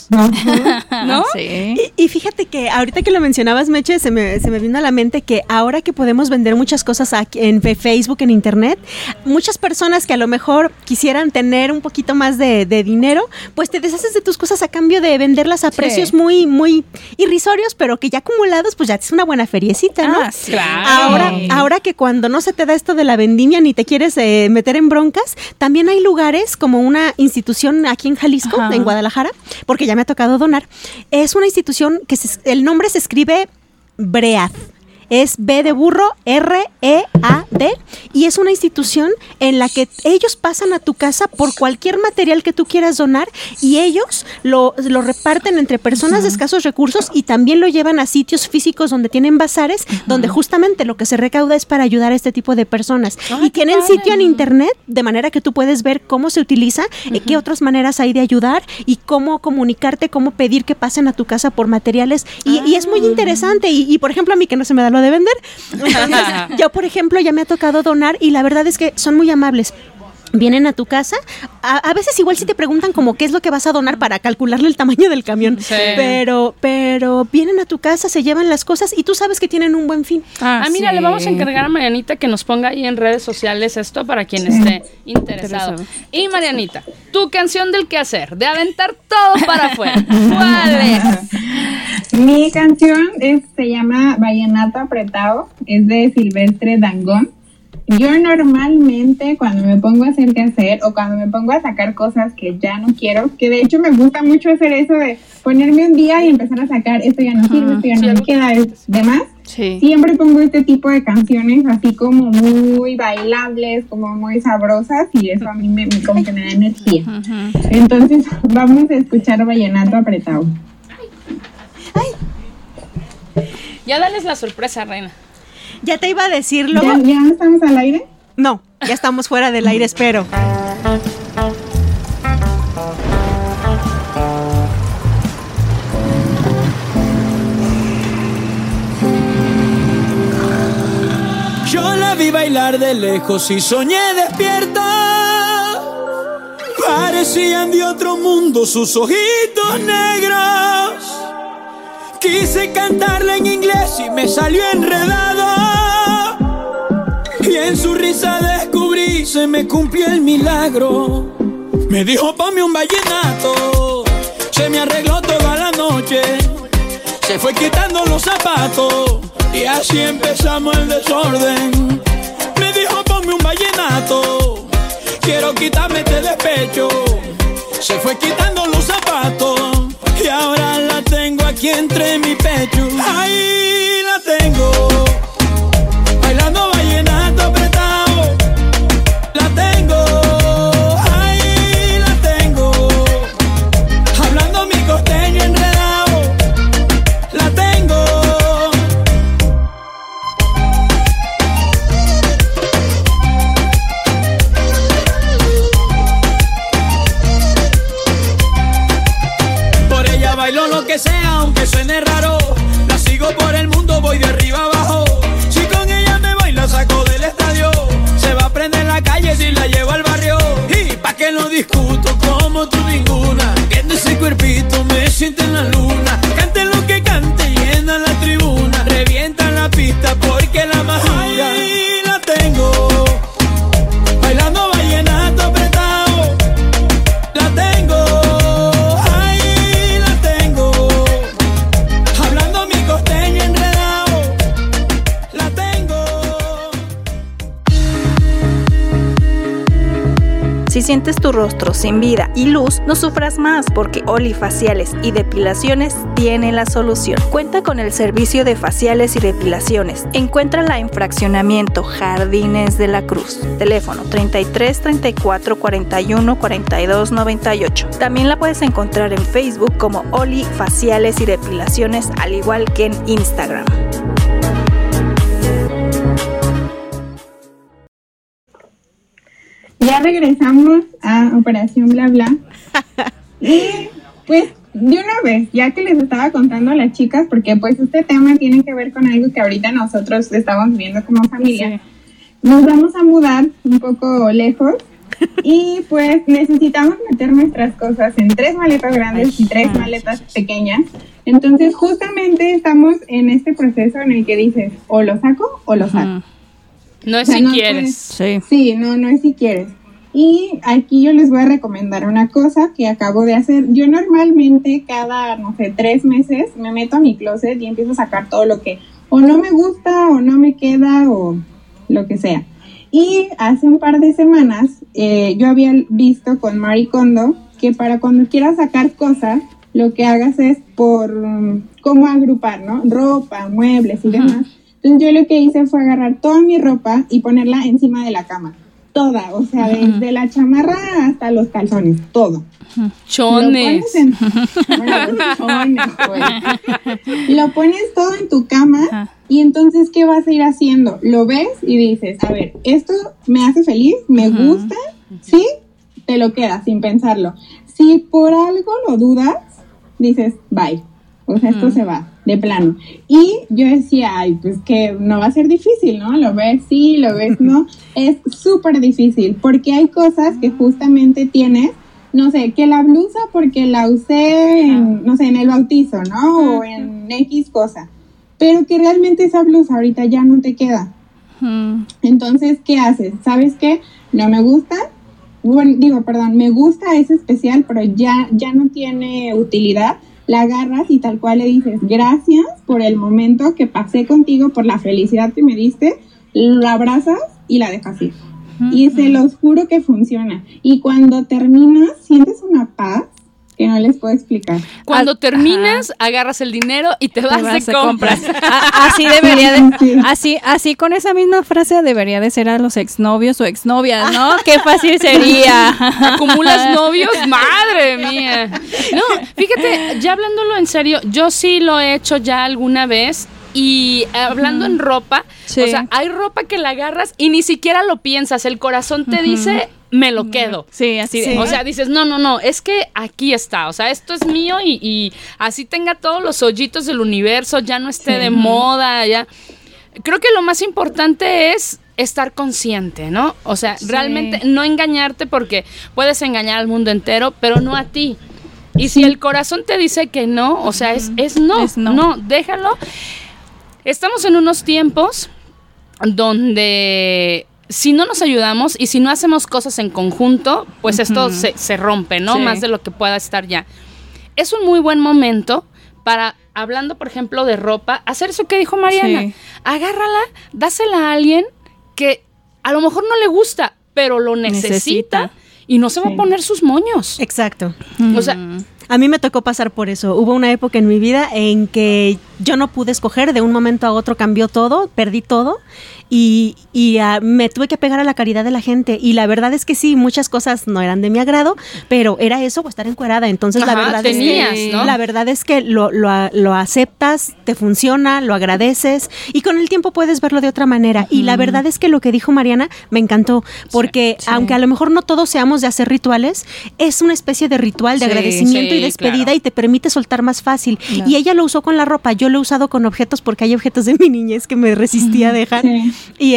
¿No? Sí. Y fíjate que ahorita que lo mencionabas, Meche, se me vino a la mente que ahora que podemos vender muchas cosas aquí en Facebook, en internet, muchas personas que a lo mejor quisieran tener un poquito más de dinero, pues te deshaces de tus cosas a cambio de venderlas a precios muy, muy irrisorios, pero que ya acumulados, pues ya es una buena feriecita, ¿no? Sí. Claro. Ahora que cuando no se te da esto de la vendimia ni te quieres meter en broncas, también hay lugares como una institución aquí en Jalisco, en Guadalajara, porque ya me ha tocado donar. Es una institución que el nombre se escribe BREAD. Es B de burro, R-E-A-D, y es una institución en la que ellos pasan a tu casa por cualquier material que tú quieras donar y ellos lo reparten entre personas de escasos recursos y también lo llevan a sitios físicos donde tienen bazares, donde justamente lo que se recauda es para ayudar a este tipo de personas. Y tienen sitio en internet, de manera que tú puedes ver cómo se utiliza, qué otras maneras hay de ayudar y cómo comunicarte, cómo pedir que pasen a tu casa por materiales. Y es muy interesante. Y por ejemplo, a mí que no se me da lo de vender. Entonces, yo, por ejemplo, ya me ha tocado donar y la verdad es que son muy amables. Vienen a tu casa, a veces igual si te preguntan como qué es lo que vas a donar para calcularle el tamaño del camión, pero vienen a tu casa, se llevan las cosas y tú sabes que tienen un buen fin. Mira, le vamos a encargar a Marianita que nos ponga ahí en redes sociales esto para quien esté interesado. Y Marianita, tu canción del quehacer, de aventar todo para afuera, ¿cuál es? Mi canción se llama Vallenato Apretado, es de Silvestre Dangond. Yo normalmente cuando me pongo a hacer qué hacer o cuando me pongo a sacar cosas que ya no quiero, que de hecho me gusta mucho hacer eso de ponerme un día y empezar a sacar esto ya no sirve, esto ya no me queda, demás. Siempre pongo este tipo de canciones así como muy bailables, como muy sabrosas y eso a mí como que me da energía. Entonces vamos a escuchar Vallenato Apretado. Ya dales la sorpresa, Reina. Ya te iba a decir luego. ¿Ya estamos al aire? No, ya estamos fuera del aire, espero. Yo la vi bailar de lejos y soñé despierta. Parecían de otro mundo sus ojitos negros. Quise cantarla en inglés y me salió enredado. Y en su risa descubrí, se me cumplió el milagro. Me dijo ponme un vallenato. Se me arregló toda la noche. Se fue quitando los zapatos y así empezamos el desorden. Me dijo ponme un vallenato. Quiero quitarme este despecho. Se fue quitando los zapatos y ahora la tengo aquí entre mi pecho. Ahí la tengo, bailando vallenato apretado. La tengo, ahí la tengo, hablando mi costeño enredado. La tengo. Por ella bailo lo que sea, aunque suene raro. La sigo por el mundo, voy de arriba abajo. Si con ella me voy, la saco del estadio. Se va a prender la calle si la llevo al barrio. Y pa' que no discuto como tú ninguna. Que en ese cuerpito me siento en la luna. Cante lo que cante, llena la tribuna. Revienta la pista porque la más dura. Ahí la tengo, bailando vallenato apretado. La tengo. Si sientes tu rostro sin vida y luz, no sufras más porque Oli Faciales y Depilaciones tiene la solución. Cuenta con el servicio de faciales y depilaciones. Encuéntrala en Fraccionamiento Jardines de la Cruz. Teléfono 33 34 41 42 98. También la puedes encontrar en Facebook como Oli Faciales y Depilaciones, al igual que en Instagram. Ya regresamos a Operación Bla Bla. Y pues de una vez, ya que les estaba contando a las chicas, porque pues este tema tiene que ver con algo que ahorita nosotros estamos viviendo como familia. Nos vamos a mudar un poco lejos Y pues necesitamos meter nuestras cosas en 3 maletas grandes y 3 maletas pequeñas. Entonces justamente estamos en este proceso en el que dices, o lo saco o lo saco. No es si quieres. Sí, no es si quieres. Y aquí yo les voy a recomendar una cosa que acabo de hacer. Yo normalmente cada, 3 meses me meto a mi closet y empiezo a sacar todo lo que o no me gusta o no me queda o lo que sea. Y hace un par de semanas yo había visto con Marie Kondo que para cuando quieras sacar cosas, lo que hagas es por cómo agrupar, ¿no? Ropa, muebles y demás. Entonces yo lo que hice fue agarrar toda mi ropa y ponerla encima de la cama. Toda, o sea, desde la chamarra hasta los calzones, todo. Chones. Lo pones todo en tu cama y entonces, ¿qué vas a ir haciendo? Lo ves y dices, a ver, esto me hace feliz, me gusta, ¿sí? Te lo quedas sin pensarlo. Si por algo lo dudas, dices, bye. O sea, esto se va, de plano. Y yo decía, ay, pues que no va a ser difícil, ¿no? Lo ves sí, lo ves no. Es súper difícil, porque hay cosas que justamente tienes, no sé, que la blusa porque la usé en, no sé, en el bautizo, ¿no? O en X cosa. Pero que realmente esa blusa ahorita ya no te queda. Entonces, ¿qué haces? ¿Sabes qué? No me gusta. Bueno, me gusta, es especial, pero ya no tiene utilidad. La agarras y tal cual le dices, gracias por el momento que pasé contigo, por la felicidad que me diste, la abrazas y la dejas ir. Y se los juro que funciona. Y cuando terminas, sientes una paz que no les puedo explicar. Cuando terminas, agarras el dinero y te vas de compras. Así debería de, así con esa misma frase debería de ser a los exnovios o exnovias, ¿no? Qué fácil sería. ¿Acumulas novios? ¡Madre mía! No, fíjate, ya hablándolo en serio, yo sí lo he hecho ya alguna vez. Y hablando en ropa, o sea, hay ropa que la agarras y ni siquiera lo piensas, el corazón te dice, me lo quedo. Sí, así de. O sea, dices, no, es que aquí está, o sea, esto es mío y así tenga todos los hoyitos del universo, ya no esté de moda, ya. Creo que lo más importante es estar consciente, ¿no? O sea, realmente no engañarte porque puedes engañar al mundo entero, pero no a ti. Y si el corazón te dice que no, o sea, es no, déjalo. Estamos en unos tiempos donde si no nos ayudamos y si no hacemos cosas en conjunto, pues esto se rompe, ¿no? Más de lo que pueda estar ya. Es un muy buen momento para, hablando por ejemplo de ropa, hacer eso que dijo Mariana. Agárrala, dásela a alguien que a lo mejor no le gusta, pero lo necesita. Y no se va a poner sus moños. Exacto. O sea, a mí me tocó pasar por eso. Hubo una época en mi vida en que yo no pude escoger, de un momento a otro cambió todo, perdí todo y me tuve que pegar a la caridad de la gente. Y la verdad es que sí, muchas cosas no eran de mi agrado, pero era eso o estar encuerada. Entonces la verdad es que lo aceptas, te funciona, lo agradeces y con el tiempo puedes verlo de otra manera. Y la verdad es que lo que dijo Mariana me encantó, porque aunque a lo mejor no todos seamos de hacer rituales, es una especie de ritual de agradecimiento y despedida y te permite soltar más fácil. Y ella lo usó con la ropa, yo lo he usado con objetos porque hay objetos de mi niñez que me resistía a dejar. Y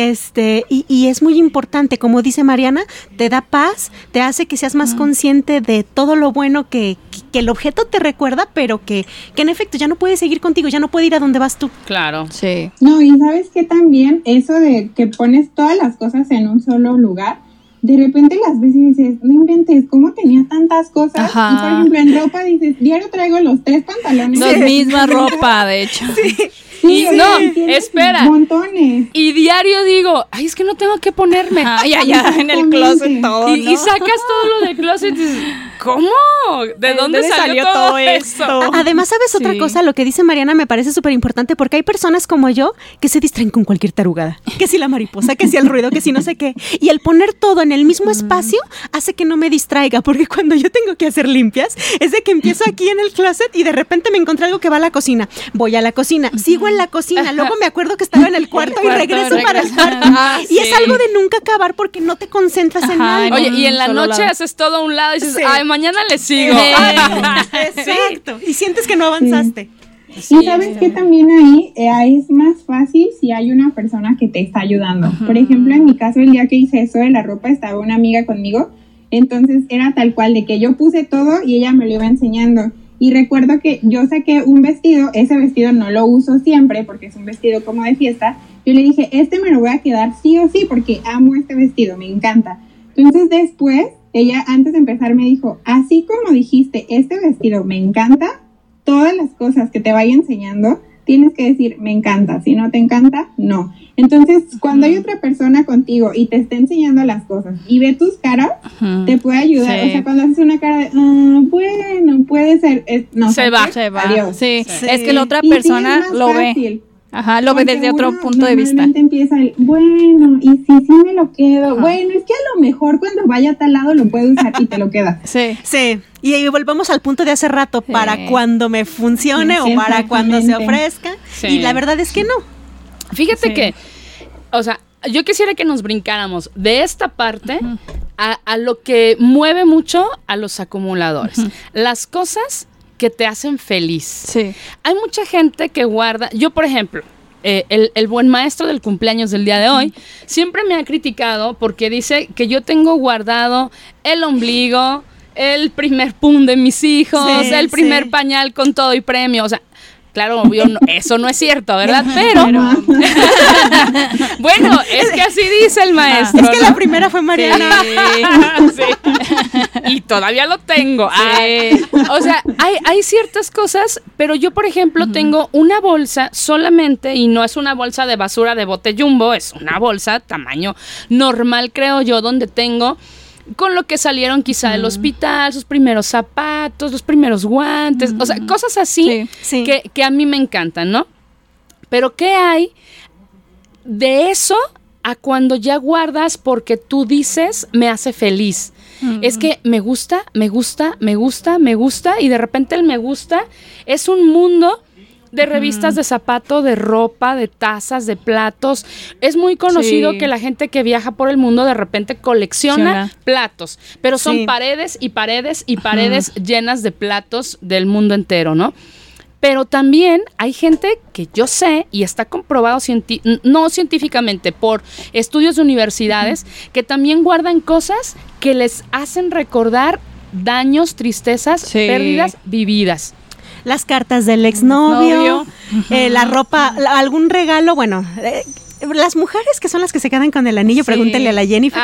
es muy importante, como dice Mariana, te da paz, te hace que seas más consciente de todo lo bueno que el objeto te recuerda, pero que en efecto ya no puede seguir contigo, ya no puede ir a donde vas tú. Claro. Sí. No, y ¿sabes qué también? Eso de que pones todas las cosas en un solo lugar, de repente las ves y dices, no inventes, ¿cómo tenía tantas cosas? Y por ejemplo, en ropa dices, diario traigo los 3 pantalones. La misma ropa, de hecho. Y no, espera. Montones. Y diario digo, ay, es que no tengo que ponerme. Ya, en el closet todo, ¿no? Y sacas todo lo del closet y dices, ¿cómo? ¿De dónde salió todo esto? Además, ¿sabes otra cosa? Lo que dice Mariana me parece súper importante porque hay personas como yo que se distraen con cualquier tarugada. Que si la mariposa, que si el ruido, que si no sé qué. Y el poner todo en el mismo espacio hace que no me distraiga, porque cuando yo tengo que hacer limpias, es de que empiezo aquí en el closet y de repente me encontré algo que va a la cocina. Voy a la cocina, sigo en la cocina, luego me acuerdo que estaba en el cuarto y regreso para el cuarto. Y es algo de nunca acabar porque no te concentras en nada. Oye, y en la noche haces todo a un lado y dices, ay, mañana le sigo. Exacto. Y sientes que no avanzaste. Y sabes que también ahí es más fácil si hay una persona que te está ayudando. Por ejemplo, en mi caso, el día que hice eso de la ropa, estaba una amiga conmigo Entonces era tal cual de que yo puse todo y ella me lo iba enseñando. Y recuerdo que yo saqué un vestido, ese vestido no lo uso siempre porque es un vestido como de fiesta. Yo le dije, me lo voy a quedar sí o sí porque amo este vestido, me encanta. Entonces después, ella antes de empezar me dijo, así como dijiste, este vestido me encanta, todas las cosas que te vaya enseñando, tienes que decir, me encanta. Si no te encanta, no. Entonces, cuando hay otra persona contigo y te está enseñando las cosas y ve tus caras, te puede ayudar. Sí. O sea, cuando haces una cara de, bueno, puede ser. No, se va. Adiós. Sí. Es que la otra persona lo ve. Ajá, lo ve desde otro punto de vista. Normalmente empieza el, bueno, y si sí me lo quedo. Ajá. Bueno, es que a lo mejor cuando vaya a tal lado lo puedo usar y te lo quedas. Sí. Y volvemos al punto de hace rato, para cuando me funcione o para cuando se ofrezca. Sí. Y la verdad es que no. Fíjate que, o sea, yo quisiera que nos brincáramos de esta parte a lo que mueve mucho a los acumuladores. Las cosas que te hacen feliz. Sí. Hay mucha gente que guarda, yo por ejemplo, el buen maestro del cumpleaños del día de hoy siempre me ha criticado porque dice que yo tengo guardado el ombligo, el primer pum de mis hijos, el primer pañal con todo y premio, o sea, claro, obvio, no, eso no es cierto, ¿verdad? Pero bueno, es que así dice el maestro. Es que la primera fue Mariana. Sí. Y todavía lo tengo. O sea, hay ciertas cosas, pero yo, por ejemplo, tengo una bolsa solamente, y no es una bolsa de basura de bote jumbo, es una bolsa tamaño normal, creo yo, donde tengo con lo que salieron quizá del hospital, sus primeros zapatos, los primeros guantes, o sea, cosas así que a mí me encantan, ¿no? Pero ¿qué hay de eso a cuando ya guardas porque tú dices, me hace feliz? Es que me gusta, y de repente el me gusta es un mundo de revistas de zapato, de ropa, de tazas, de platos. Es muy conocido que la gente que viaja por el mundo de repente colecciona platos, pero son paredes y paredes y paredes llenas de platos del mundo entero, ¿no? Pero también hay gente que yo sé, y está comprobado no científicamente, por estudios de universidades, que también guardan cosas que les hacen recordar daños, tristezas, pérdidas vividas. Las cartas del exnovio, la ropa, algún regalo, bueno, las mujeres que son las que se quedan con el anillo, pregúntenle a la Jennifer.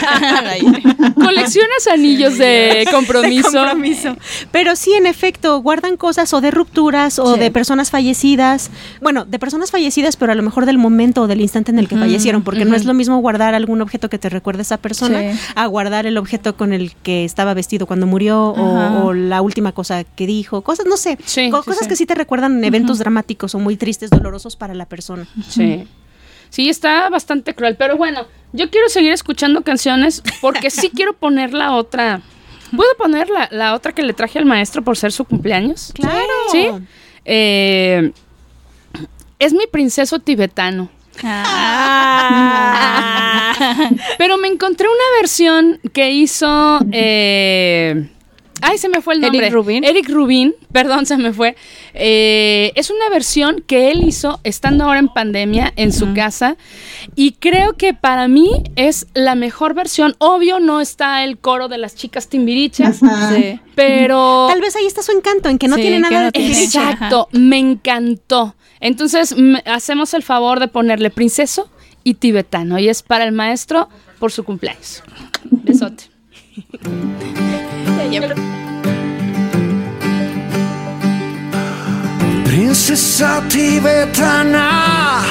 ¿Coleccionas anillos de compromiso? De compromiso. Pero sí, en efecto, guardan cosas o de rupturas o de personas fallecidas. Bueno, de personas fallecidas, pero a lo mejor del momento o del instante en el que fallecieron, porque no es lo mismo guardar algún objeto que te recuerde a esa persona a guardar el objeto con el que estaba vestido cuando murió o la última cosa que dijo. Cosas, no sé, cosas que sí te recuerdan eventos dramáticos o muy tristes, dolorosos para la persona. Sí, está bastante cruel, pero bueno, yo quiero seguir escuchando canciones porque sí quiero poner la otra. ¿Puedo poner la otra que le traje al maestro por ser su cumpleaños? ¡Claro! ¿Sí? Es mi princeso tibetano. Pero me encontré una versión que hizo... se me fue el nombre. Eric Rubin, perdón, se me fue. Es una versión que él hizo estando ahora en pandemia en su casa, y creo que para mí es la mejor versión. Obvio no está el coro de las chicas timbirichas, pero... Tal vez ahí está su encanto, en que no tiene nada de timbiriche. Exacto, me encantó. Entonces hacemos el favor de ponerle princeso y tibetano, y es para el maestro por su cumpleaños. Besote. Princesa tibetana,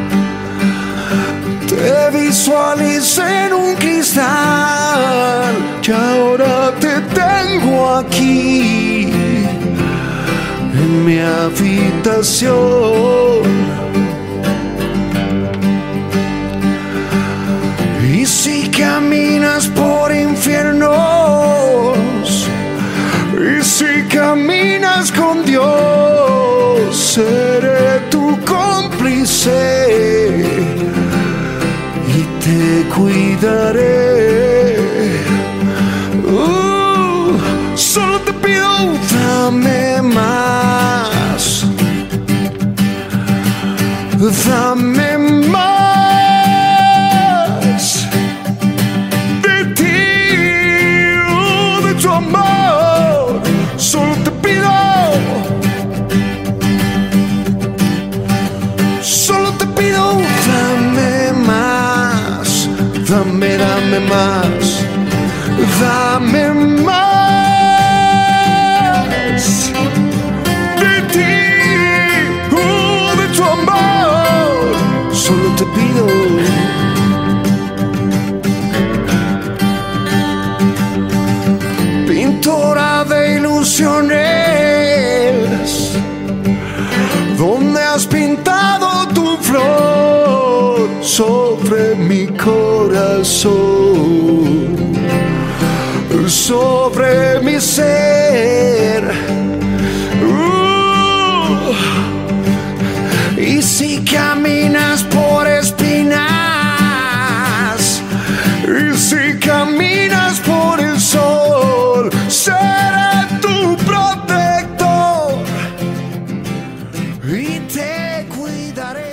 te visualicé en un cristal, que ahora te tengo aquí en mi habitación. Y si caminas por infiernos, y si caminas con Dios, seré tu cómplice y te cuidaré. Solo te pido, dame más. destructora de ilusiones, donde has pintado tu flor sobre mi corazón, sobre mi ser. Y si caminas por espinas, y si caminas por el sol, seré tu protector y te cuidaré.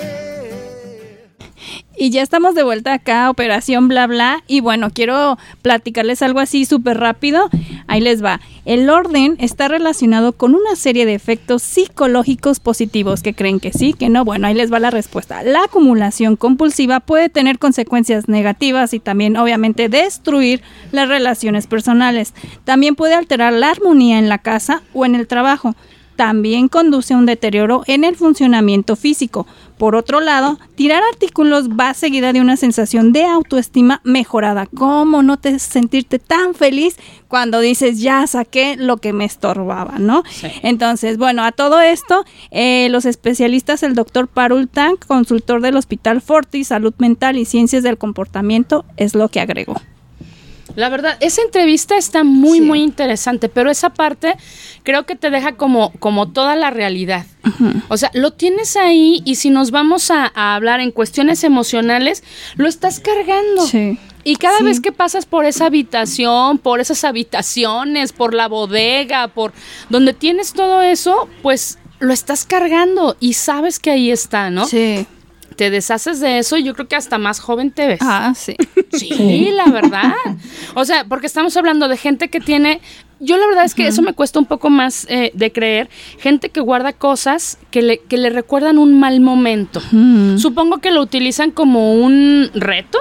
Y ya estamos de vuelta acá, Operación Bla Bla. Y bueno, quiero platicarles algo así súper rápido. Ahí les va. El orden está relacionado con una serie de efectos psicológicos positivos. ¿Que creen que sí, que no? Bueno, ahí les va la respuesta. La acumulación compulsiva puede tener consecuencias negativas y también, obviamente, destruir las relaciones personales. También puede alterar la armonía en la casa o en el trabajo. También conduce a un deterioro en el funcionamiento físico. Por otro lado, tirar artículos va seguida de una sensación de autoestima mejorada. ¿Cómo no te sentirte tan feliz cuando dices, ya saqué lo que me estorbaba, ¿no? Sí. Entonces, bueno, a todo esto, los especialistas, el doctor Parul Tank, consultor del Hospital Fortis, Salud Mental y Ciencias del Comportamiento, es lo que agregó. La verdad, esa entrevista está muy interesante, pero esa parte creo que te deja como toda la realidad. Uh-huh. O sea, lo tienes ahí y si nos vamos a hablar en cuestiones emocionales, lo estás cargando. Sí. Y cada vez que pasas por esa habitación, por esas habitaciones, por la bodega, por donde tienes todo eso, pues lo estás cargando y sabes que ahí está, ¿no? Sí. Te deshaces de eso y yo creo que hasta más joven te ves. Ah, sí. Sí, la verdad. O sea, porque estamos hablando de gente que tiene... Yo la verdad es que eso me cuesta un poco más de creer. Gente que guarda cosas que le recuerdan un mal momento. Supongo que lo utilizan como un reto,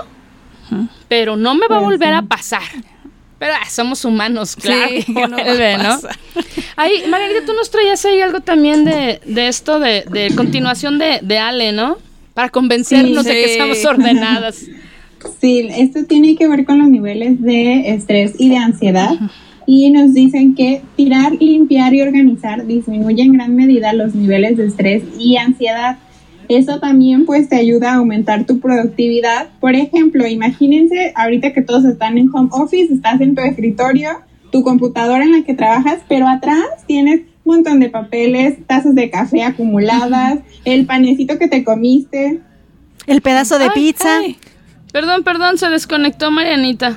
pero no me va a volver a pasar. Pero somos humanos, claro. Sí, que no vuelve, ¿no? Ahí, Margarita, tú nos traías ahí algo también de esto, de continuación de Ale, ¿no? Para convencernos de que estamos ordenadas. Sí, esto tiene que ver con los niveles de estrés y de ansiedad. Y nos dicen que tirar, limpiar y organizar disminuye en gran medida los niveles de estrés y ansiedad. Eso también pues te ayuda a aumentar tu productividad. Por ejemplo, imagínense ahorita que todos están en home office, estás en tu escritorio, tu computadora en la que trabajas, pero atrás tienes un montón de papeles, tazas de café acumuladas, el panecito que te comiste, el pedazo de pizza. Ay. Perdón, se desconectó Marianita.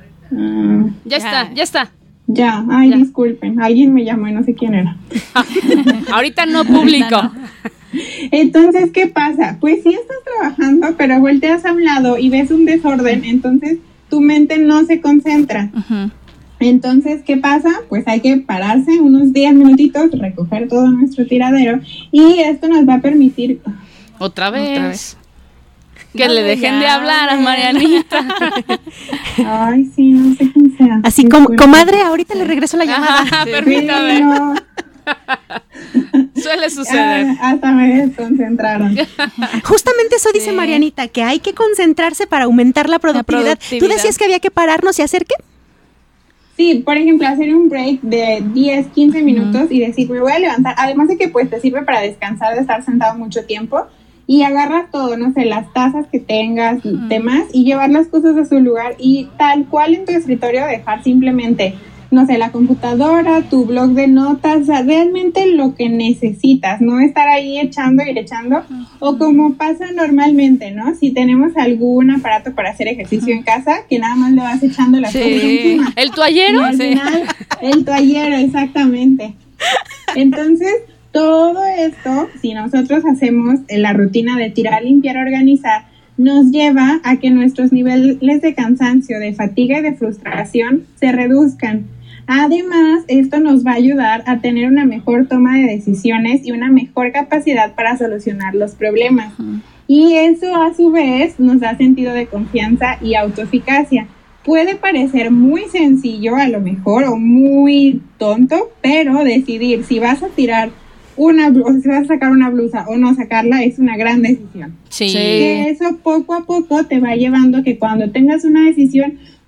Ya está. Ya, disculpen, alguien me llamó y no sé quién era. Ahorita no publico. Entonces, ¿qué pasa? Pues sí estás trabajando, pero volteas a un lado y ves un desorden, entonces tu mente no se concentra. Entonces, ¿qué pasa? Pues hay que pararse unos 10 minutitos, recoger todo nuestro tiradero y esto nos va a permitir... Otra vez. Que no, le dejen de hablar a Marianita. Ay, sí, no sé quién sea. Así como, comadre, ahorita le regreso la llamada. Permítame. Sí, no. Suele suceder. Hasta me desconcentraron. Justamente eso dice Marianita, que hay que concentrarse para aumentar la productividad. ¿Tú decías que había que pararnos y hacer qué? Sí, por ejemplo, hacer un break de 10, 15 minutos y decir, me voy a levantar. Además de que pues te sirve para descansar de estar sentado mucho tiempo y agarras todo, no sé, las tazas que tengas, demás, y llevar las cosas a su lugar y tal cual en tu escritorio dejar simplemente, no sé, la computadora, tu blog de notas, o sea, realmente lo que necesitas, no estar ahí echando y echando, o como pasa normalmente, ¿no? Si tenemos algún aparato para hacer ejercicio en casa, que nada más le vas echando las cosas encima. ¿El toallero? Al final, el toallero, exactamente. Entonces, todo esto, si nosotros hacemos la rutina de tirar, limpiar, organizar, nos lleva a que nuestros niveles de cansancio, de fatiga y de frustración se reduzcan. Además, esto nos va a ayudar a tener una mejor toma de decisiones y una mejor capacidad para solucionar los problemas. Y eso, a su vez, nos da sentido de confianza y autoeficacia. Puede parecer muy sencillo, a lo mejor, o muy tonto, pero decidir si vas a tirar si vas a sacar una blusa o no sacarla es una gran decisión. Sí. Que eso poco a poco te va llevando a que cuando tengas una decisión,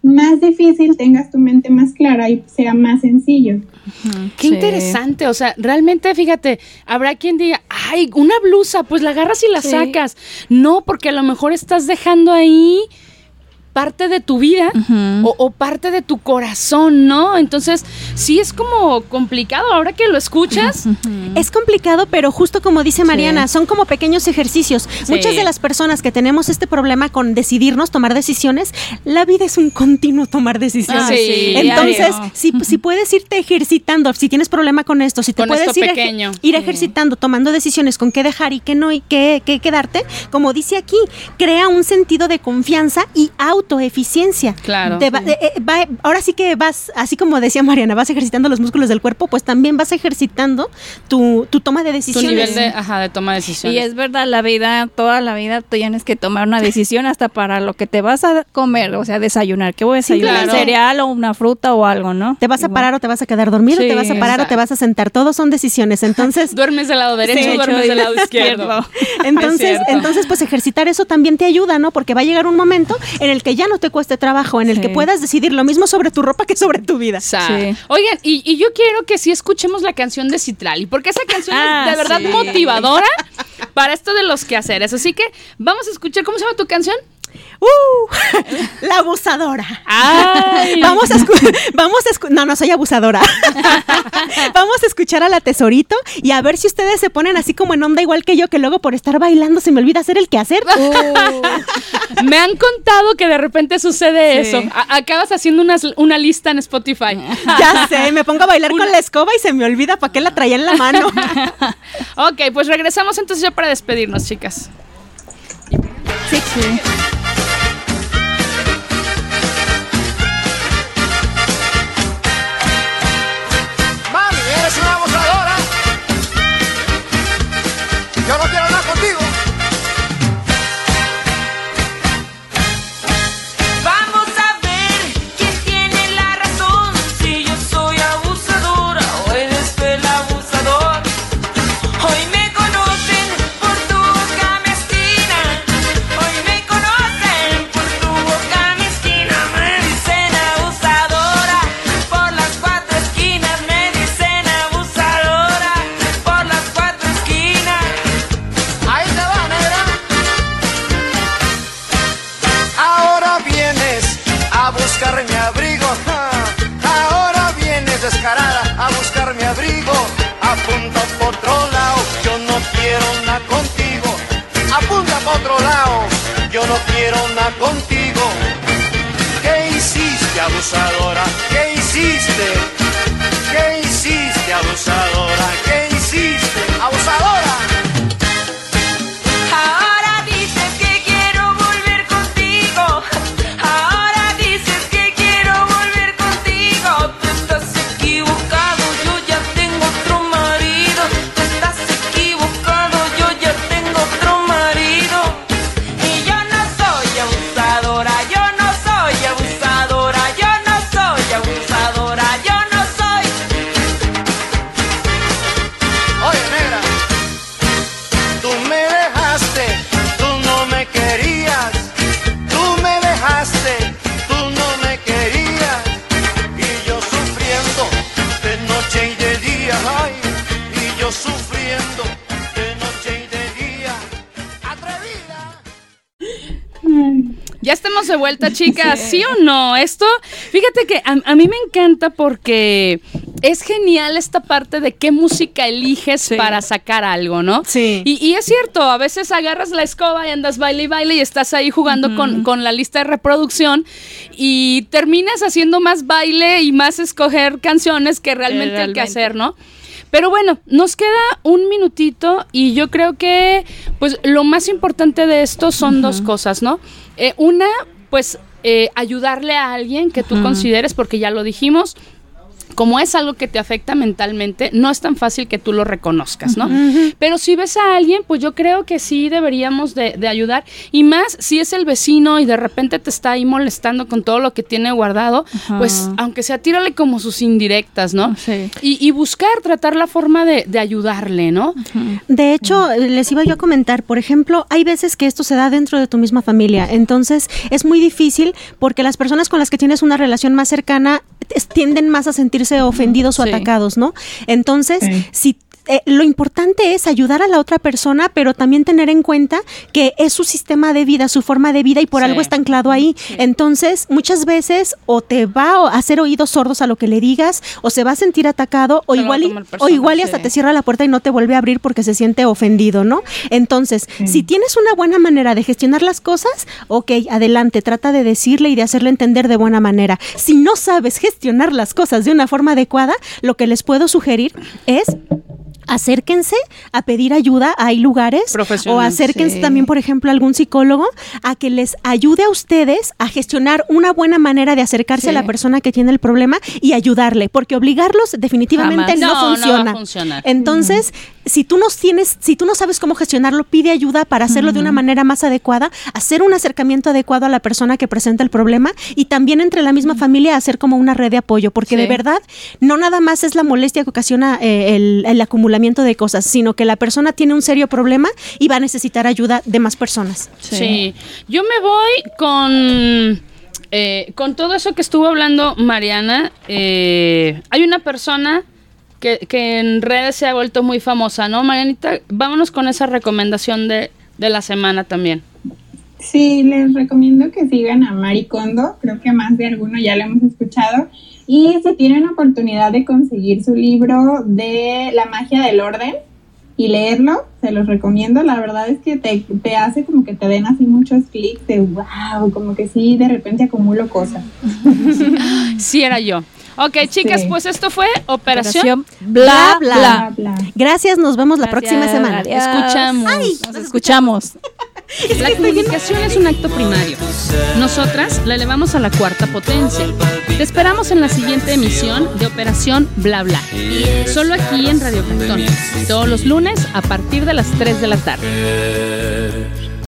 más difícil tengas tu mente más clara y sea más sencillo. Qué interesante, o sea, realmente fíjate, habrá quien diga, ay, una blusa, pues la agarras y la sacas. No, porque a lo mejor estás dejando ahí parte de tu vida o parte de tu corazón, ¿no? Entonces, sí es como complicado ahora que lo escuchas. Es complicado, pero justo como dice Mariana, son como pequeños ejercicios. Muchas de las personas que tenemos este problema con decidirnos, tomar decisiones, la vida es un continuo tomar decisiones. Entonces, si puedes irte ejercitando, si tienes problema con esto, si te puedes ir ejercitando, tomando decisiones con qué dejar y qué no y qué quedarte, como dice aquí, crea un sentido de confianza y autoeficiencia. Claro. Ahora sí que vas, así como decía Mariana, vas ejercitando los músculos del cuerpo, pues también vas ejercitando tu toma de decisiones. Tu nivel de toma de decisiones. Y es verdad, toda la vida tú tienes que tomar una decisión hasta para lo que te vas a comer, o sea, desayunar. ¿Qué voy a desayunar? ¿Cereal o una fruta o algo, no? ¿Te vas a parar o te vas a quedar dormido? ¿Te vas a parar o te vas a sentar? Todos son decisiones, entonces... Duermes del lado derecho, duermes del lado izquierdo. Entonces, pues ejercitar eso también te ayuda, ¿no? Porque va a llegar un momento en el que ya no te cueste trabajo, en el que puedas decidir lo mismo sobre tu ropa que sobre tu vida. Oigan, y yo quiero que sí escuchemos la canción de Citlali, porque esa canción es de verdad motivadora para esto de los quehaceres. Así que vamos a escuchar, ¿cómo se llama tu canción? La abusadora. Ay. No soy abusadora. Vamos a escuchar a la Tesorito y a ver si ustedes se ponen así como en onda igual que yo, que luego por estar bailando se me olvida hacer el quehacer. Me han contado que de repente sucede eso. Acabas haciendo una lista en Spotify. Ya sé, me pongo a bailar con la escoba y se me olvida para qué la traía en la mano. Ok, pues regresamos entonces ya para despedirnos, chicas. Sí. Mami, eres una abusadora. Yo no quiero nada contigo. Vamos a ver quién tiene la razón, si yo soy abusadora o eres tú el abusador. Hoy me conocen por tu boca mezquina, hoy me conocen por tu boca mezquina. Me dicen abusadora, por las cuatro esquinas me dicen abusadora, por las cuatro esquinas. Ahí te va, negra. Ahora vienes a buscar mi abrigo. Ahora vienes descarada a buscar mi abrigo. Apunta por otro lado, yo no quiero nada contigo. Apunta por otro lado, yo no quiero nada contigo. ¿Qué hiciste, abusadora? ¿Qué hiciste? ¿Qué hiciste, abusadora? ¿Qué hiciste, abusadora? Ahora dices que quiero volver contigo. Ahora dices que quiero volver contigo. Tú estás equivocado, yo ya tengo otro marido. Tú estás equivocado, yo ya tengo otro marido. Y yo no soy abusadora, yo no soy abusadora, yo no soy abusadora, yo no soy. Oye, negra, tú me dejaste, tú no me querías. Tú me dejaste, tú no me querías. Y yo sufriendo de noche y de día. Ay, y yo sufriendo de noche y de día. Atrevida. Ya estamos de vuelta, chicas, ¿sí o no? Esto, fíjate que a mí me encanta porque es genial esta parte de qué música eliges para sacar algo, ¿no? Sí. Y es cierto, a veces agarras la escoba y andas baile y baile y estás ahí jugando con la lista de reproducción y terminas haciendo más baile y más escoger canciones que realmente hay que hacer, ¿no? Pero bueno, nos queda un minutito y yo creo que pues lo más importante de esto son dos cosas, ¿no? Una, pues ayudarle a alguien que tú consideres, porque ya lo dijimos, como es algo que te afecta mentalmente, no es tan fácil que tú lo reconozcas, ¿no? Pero si ves a alguien, pues yo creo que sí deberíamos de ayudar, y más si es el vecino y de repente te está ahí molestando con todo lo que tiene guardado, pues aunque sea, tírale como sus indirectas, ¿no? Sí. Y buscar, tratar la forma de ayudarle, ¿no? De hecho, les iba yo a comentar, por ejemplo, hay veces que esto se da dentro de tu misma familia, entonces es muy difícil porque las personas con las que tienes una relación más cercana tienden más a sentirse ofendidos o atacados, ¿no? Entonces, si lo importante es ayudar a la otra persona, pero también tener en cuenta que es su sistema de vida, su forma de vida, y por algo está anclado ahí. Entonces, muchas veces o te va a hacer oídos sordos a lo que le digas, o se va a sentir atacado, o igual y hasta te cierra la puerta y no te vuelve a abrir porque se siente ofendido, ¿no? Entonces, si tienes una buena manera de gestionar las cosas, ok, adelante, trata de decirle y de hacerle entender de buena manera. Si no sabes gestionar las cosas de una forma adecuada, lo que les puedo sugerir es acérquense a pedir ayuda. Hay lugares, o acérquense también, por ejemplo, a algún psicólogo a que les ayude a ustedes a gestionar una buena manera de acercarse a la persona que tiene el problema y ayudarle, porque obligarlos definitivamente no funciona. No va a funcionar. Entonces, si tú no sabes cómo gestionarlo, pide ayuda para hacerlo de una manera más adecuada, hacer un acercamiento adecuado a la persona que presenta el problema, y también entre la misma familia hacer como una red de apoyo, porque de verdad no nada más es la molestia que ocasiona el acumulamiento de cosas, sino que la persona tiene un serio problema y va a necesitar ayuda de más personas. Sí. Yo me voy con todo eso que estuvo hablando Mariana. Hay una persona que en redes se ha vuelto muy famosa, ¿no, Marianita? Vámonos con esa recomendación de la semana también. Sí, les recomiendo que sigan a Marie Kondo, creo que más de alguno ya lo hemos escuchado, y si tienen oportunidad de conseguir su libro de La magia del orden y leerlo, se los recomiendo. La verdad es que te hace como que te den así muchos clics de wow, como que sí, de repente acumulo cosas. Sí, era yo. Ok, chicas, pues esto fue Operación Bla Bla. Gracias, nos vemos la próxima semana. Nos escuchamos. La comunicación es un acto primario. Nosotras la elevamos a la cuarta potencia. Te esperamos en la siguiente emisión de Operación Bla Bla. Solo aquí en Radio Cantón. Todos los lunes a partir de las 3 de la tarde.